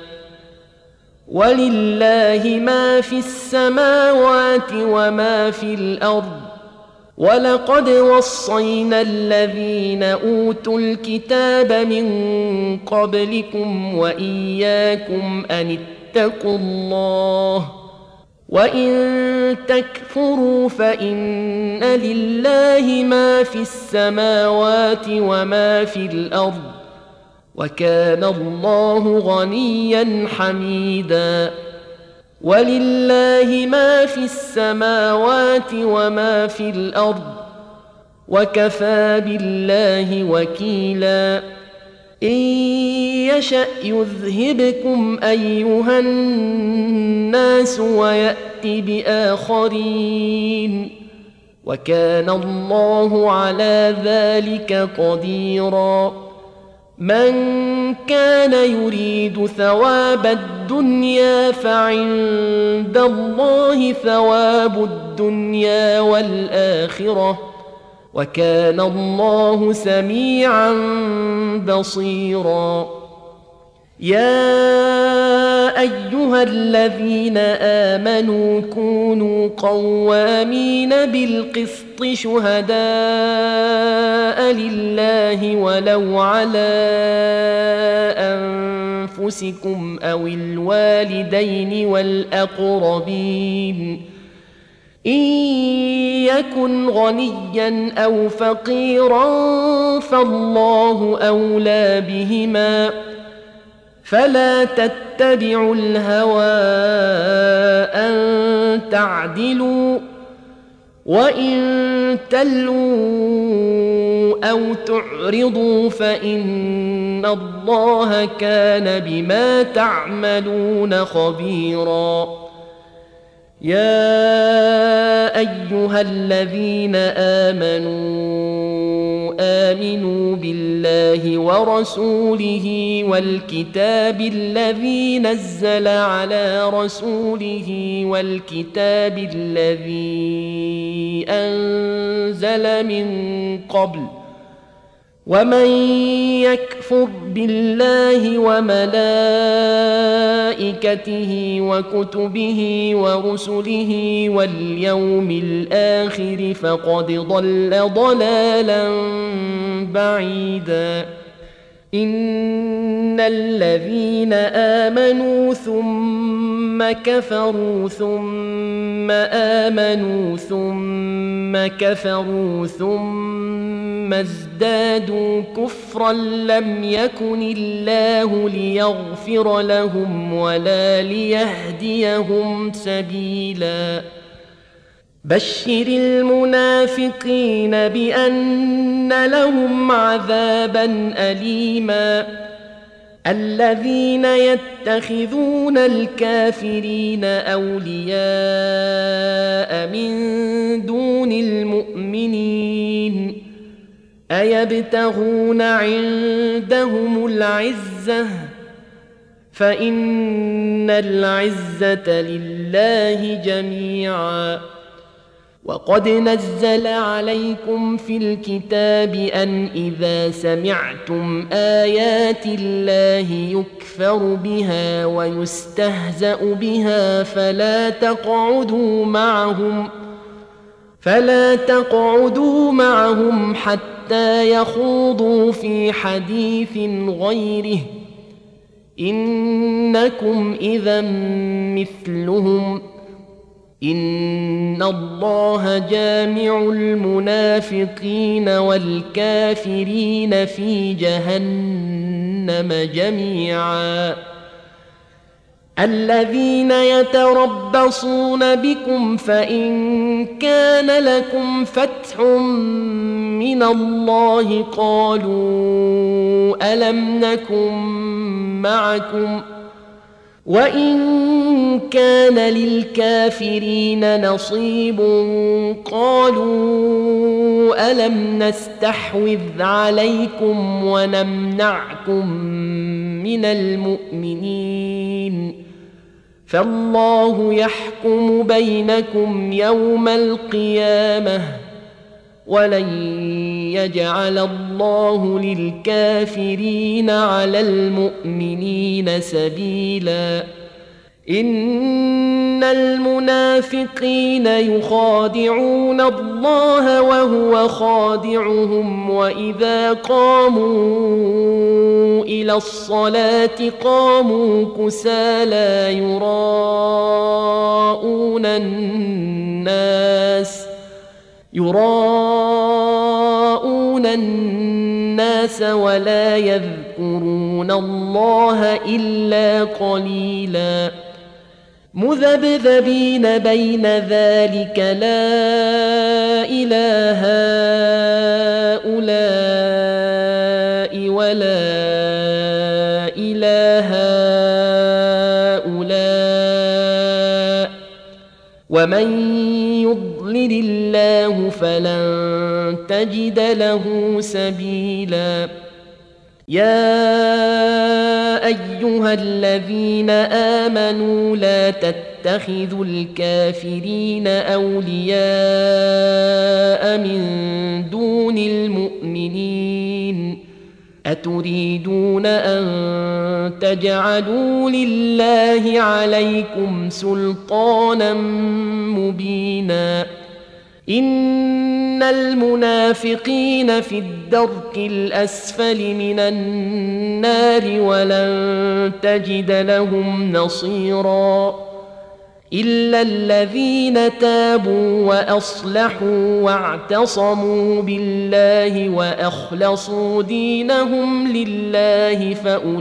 ولله ما في السماوات وما في الأرض ولقد وصينا الذين أوتوا الكتاب من قبلكم وإياكم أن اتقوا الله وإن تكفروا فإن لله ما في السماوات وما في الأرض وكان الله غنيا حميدا ولله ما في السماوات وما في الأرض وكفى بالله وكيلا إن يشأ يذهبكم أيها الناس ويأت بآخرين وكان الله على ذلك قديرا من كان يريد ثواب الدنيا فعند الله ثواب الدنيا والآخرة وكان الله سميعا بصيرا يا أيها الذين آمنوا كونوا قوامين بالقسط شهداء لله ولو على أنفسكم أو الوالدين والأقربين إن يكن غنيا أو فقيرا فالله أولى بهما فلا تتبعوا الهوى أن تعدلوا وإن تلووا أو تعرضوا فإن الله كان بما تعملون خبيرا يا أيها الذين آمنوا آمنوا بالله ورسوله والكتاب الذي نزل على رسوله والكتاب الذي أنزل من قبل ومن يكفر بالله وملائكته وكتبه ورسله واليوم الآخر فقد ضل ضلالا بعيدا إن الذين آمنوا ثم كفروا ثم آمنوا ثم كفروا ثم ازدادوا كفرا لم يكن الله ليغفر لهم ولا ليهديهم سبيلا بشر المنافقين بأن لهم عذابا أليما الذين يتخذون الكافرين أولياء من دون المؤمنين أيبتغون عندهم العزة فإن العزة لله جميعا وقد نزل عليكم في الكتاب أن إذا سمعتم آيات الله يكفر بها ويستهزأ بها فلا تقعدوا معهم حتى يخوضوا في حديث غيره إنكم إذا مثلهم إن الله جامع المنافقين والكافرين في جهنم جميعا الذين يتربصون بكم فإن كان لكم فتح من الله قالوا ألم نكن معكم وإن كان للكافرين نصيب قالوا ألم نستحوذ عليكم ونمنعكم من المؤمنين فالله يحكم بينكم يوم القيامة ولن يجعل الله للكافرين على المؤمنين سبيلا إن المنافقين يخادعون الله وهو خادعهم وإذا قاموا إلى الصلاة قاموا كسالى يراءون الناس ولا يذكرون الله إلا قليلا مذبذبين بين ذلك لا إله هؤلاء ولا إله هؤلاء ومن يضلل الله فلن تجد له سبيلا يا أيها الذين آمنوا لا تتخذوا الكافرين أولياء من دون المؤمنين أتريدون أن تجعلوا لله عليكم سلطانا مبينا إن المنافقين في الدرك الأسفل من النار ولن تجد لهم نصيرا إلا الذين تابوا وأصلحوا واعتصموا بالله وأخلصوا دينهم لله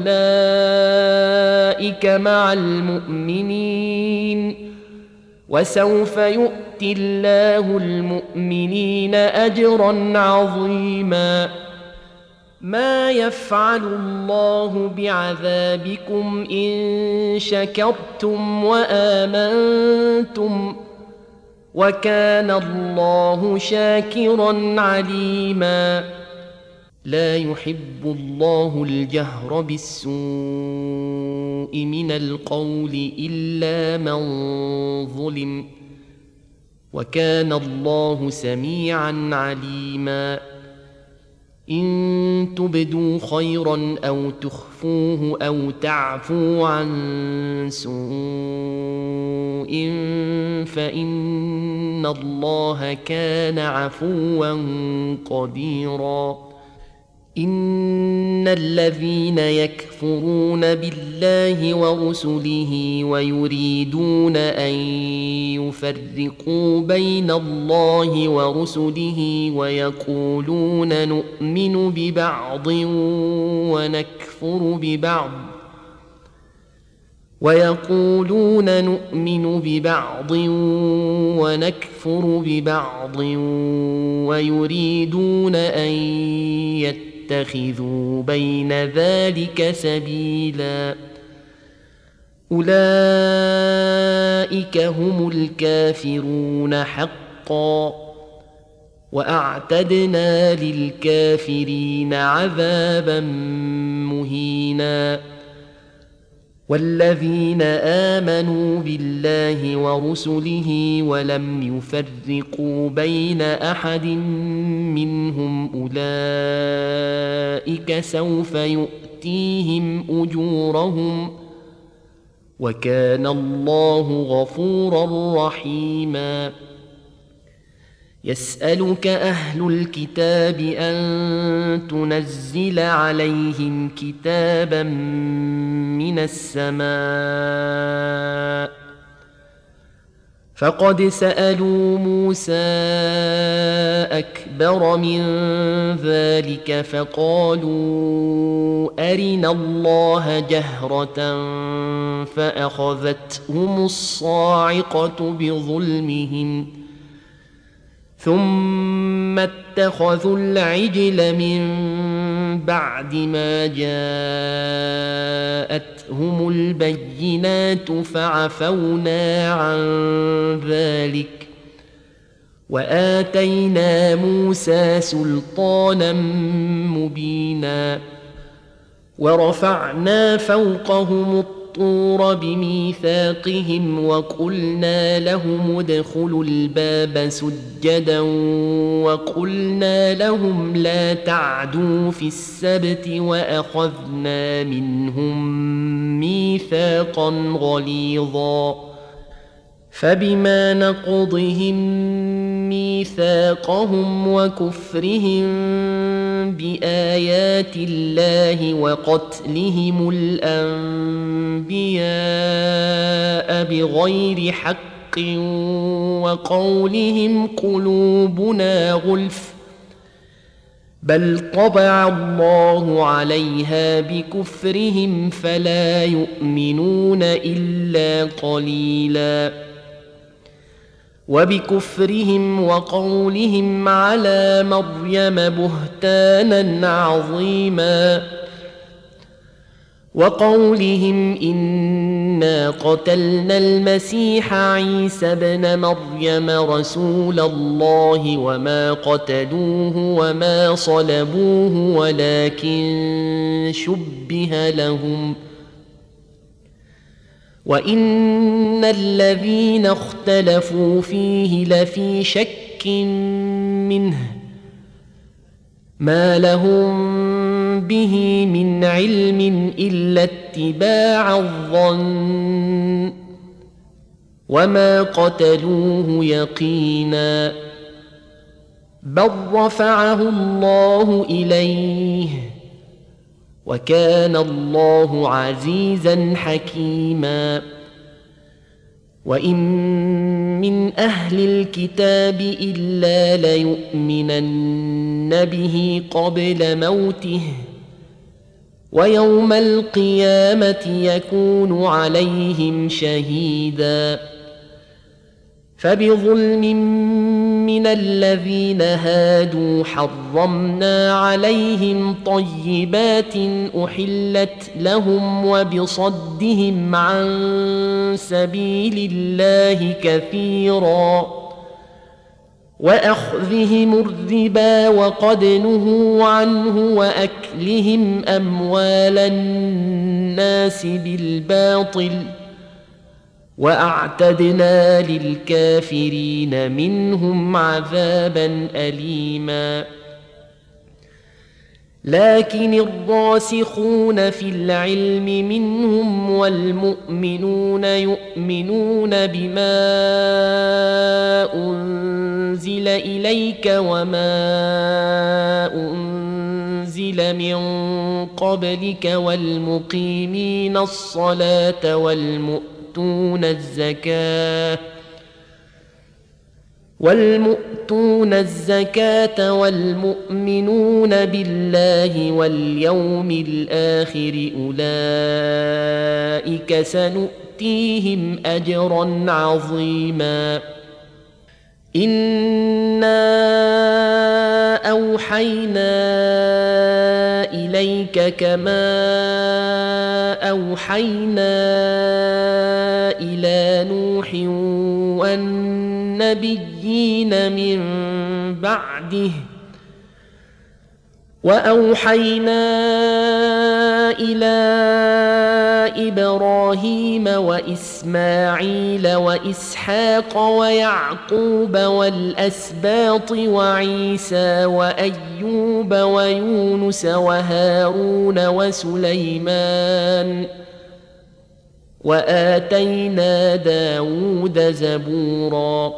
فأولئك مع المؤمنين وسوف يؤتي الله المؤمنين أجرا عظيما ما يفعل الله بعذابكم إن شكرتم وآمنتم وكان الله شاكرا عليما لا يحب الله الجهر بالسوء من القول إلا من ظلم وكان الله سميعا عليما إن تبدوا خيرا أو تخفوه أو تعفوا عن سوء فإن الله كان عفوا قديرا إن الذين يكفرون بالله ورسله ويريدون أن يفرقوا بين الله ورسله ويقولون نؤمن ببعض ونكفر ببعض ويريدون أن يتخذوا بين ذلك سبيلا أولئك هم الكافرون حقا وأعتدنا للكافرين عذابا مهينا والذين آمنوا بالله ورسله ولم يفرقوا بين أحد منهم أولئك سوف يؤتيهم أجورهم وكان الله غفورا رحيما يسألك أهل الكتاب أن تنزل عليهم كتابا من السماء فقد سألوا موسى أكبر من ذلك فقالوا أرنا الله جهرة فأخذتهم الصاعقة بظلمهم ثم اتخذوا العجل من بعد ما جاءتهم البينات فعفونا عن ذلك وآتينا موسى سلطانا مبينا ورفعنا فوقهم الطور بميثاقهم وقلنا لهم ادخلوا الباب سجدا وقلنا لهم لا تعدوا في السبت وأخذنا منهم ميثاقا غليظا فبما نقضهم ميثاقهم وكفرهم بآيات الله وقتلهم الأنبياء بغير حق وقولهم قلوبنا غلف بل طبع الله عليها بكفرهم فلا يؤمنون إلا قليلا وبكفرهم وقولهم على مريم بهتانا عظيما وقولهم إنا قتلنا المسيح عيسى ابن مريم رسول الله وما قتلوه وما صلبوه ولكن شبه لهم وإن الذين اختلفوا فيه لفي شك منه ما لهم به من علم إلا اتباع الظن وما قتلوه يقينا بل رفعه الله إليه وكان الله عزيزا حكيما وإن من أهل الكتاب إلا ليؤمنن به قبل موته ويوم القيامة يكون عليهم شهيدا فبظلم من الذين هادوا حرمنا عليهم طيبات أحلت لهم وبصدهم عن سبيل الله كثيرا وأخذهم الربا وقد نهوا عنه وأكلهم أموال الناس بالباطل وأعتدنا للكافرين منهم عذابا أليما لكن الراسخون في العلم منهم والمؤمنون يؤمنون بما أنزل إليك وما أنزل من قبلك والمقيمين الصلاة والمؤتون الزكاة والمؤمنون بالله واليوم الآخر أولئك سنؤتيهم أجرا عظيما إنا أوحينا إليك كما أوحينا إلى نوح والنبيين من بعده وأوحينا إلى إبراهيم وإسماعيل وإسحاق ويعقوب والأسباط وعيسى وأيوب ويونس وهارون وسليمان وآتينا داود زبورا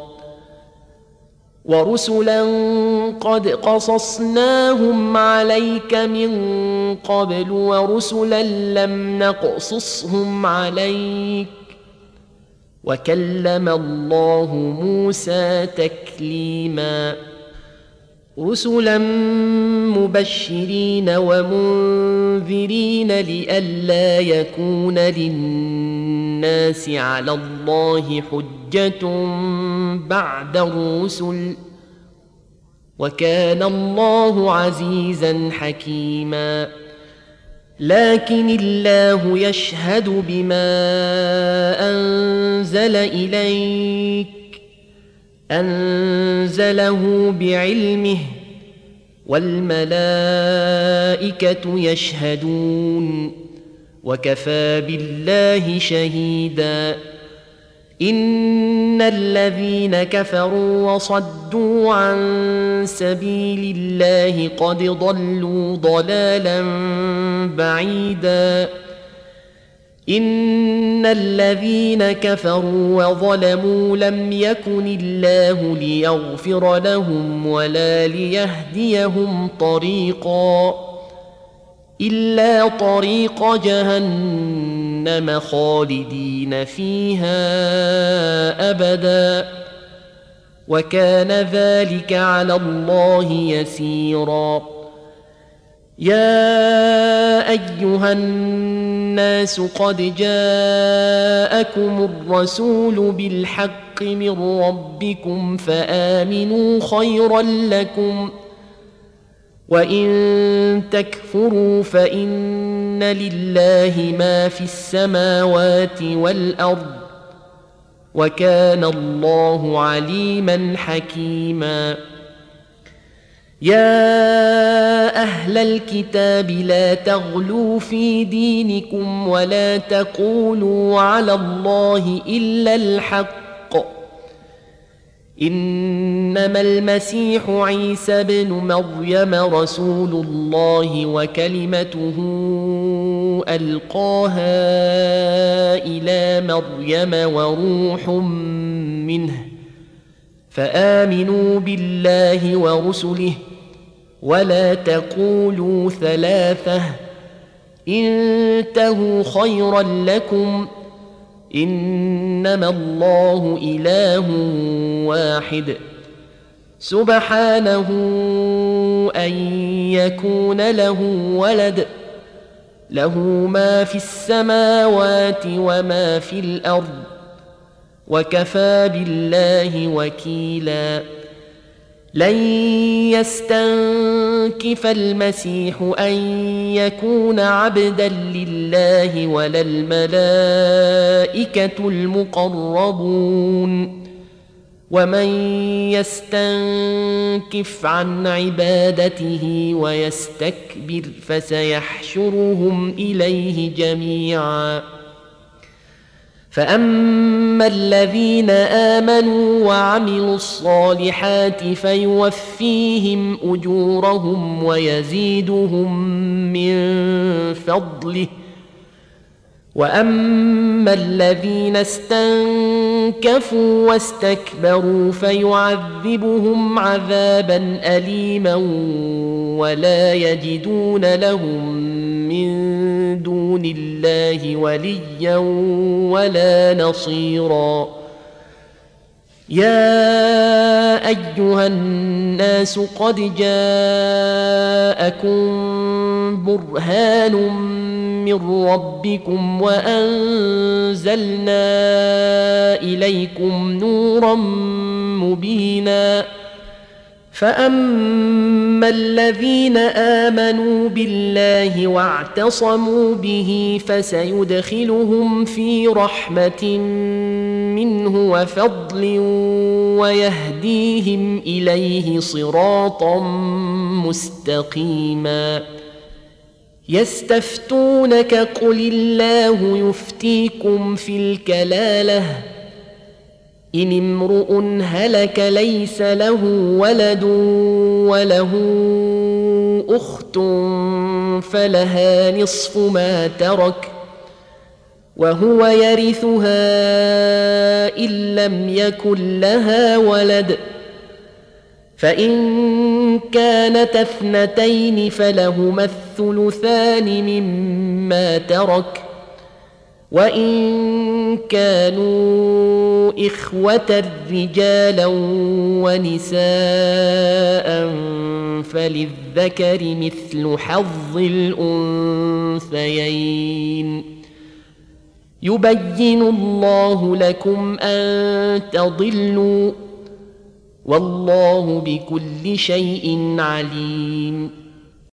ورسلا قد قصصناهم عليك من قبل ورسلا لم نقصصهم عليك وكلم الله موسى تكليما رسلا مبشرين ومنذرين لئلا يكون للناس على الله حجة بعد الرسل وكان الله عزيزا حكيما لكن الله يشهد بما أنزل إليك أنزله بعلمه والملائكة يشهدون وكفى بالله شهيدا إن الذين كفروا وصدوا عن سبيل الله قد ضلوا ضلالا بعيدا إن الذين كفروا وظلموا لم يكن الله ليغفر لهم ولا ليهديهم طريقا إلا طريق جهنم خالدين فيها أبدا وكان ذلك على الله يسيرا يا أيها الناس قد جاءكم الرسول بالحق من ربكم فآمنوا خيرا لكم وإن تكفروا فإن لله ما في السماوات والأرض وكان الله عليما حكيما يا أهل الكتاب لا تغلوا في دينكم ولا تقولوا على الله إلا الحق إنما المسيح عيسى بن مريم رسول الله وكلمته ألقاها إلى مريم وروح منه فآمنوا بالله ورسله ولا تقولوا ثلاثة انتهوا خيرا لكم إنما الله إله واحد سبحانه أن يكون له ولد له ما في السماوات وما في الأرض وكفى بالله وكيلا لن يستنكف المسيح أن يكون عبدا لله ولا الملائكة المقربون ومن يستنكف عن عبادته ويستكبر فسيحشرهم إليه جميعا فأما الذين آمنوا وعملوا الصالحات فيوفيهم أجورهم ويزيدهم من فضله وأما الذين استنكفوا واستكبروا فيعذبهم عذابا أليما ولا يجدون لهم من دون الله وليا ولا نصيرا يا أيها الناس قد جاءكم برهان من ربكم وأنزلنا إليكم نورا مبينا فأما الذين آمنوا بالله واعتصموا به فسيدخلهم في رحمة منه وفضل ويهديهم إليه صراطا مستقيما يستفتونك قل الله يفتيكم في الكلالة إن امرؤ هلك ليس له ولد وله أخت فلها نصف ما ترك وهو يرثها إن لم يكن لها ولد فإن كانت اثنتين فلهما الثلثان مما ترك وإن كانوا إخوة رجالا ونساء فللذكر مثل حظ الأنثيين يبين الله لكم أن تضلوا والله بكل شيء عليم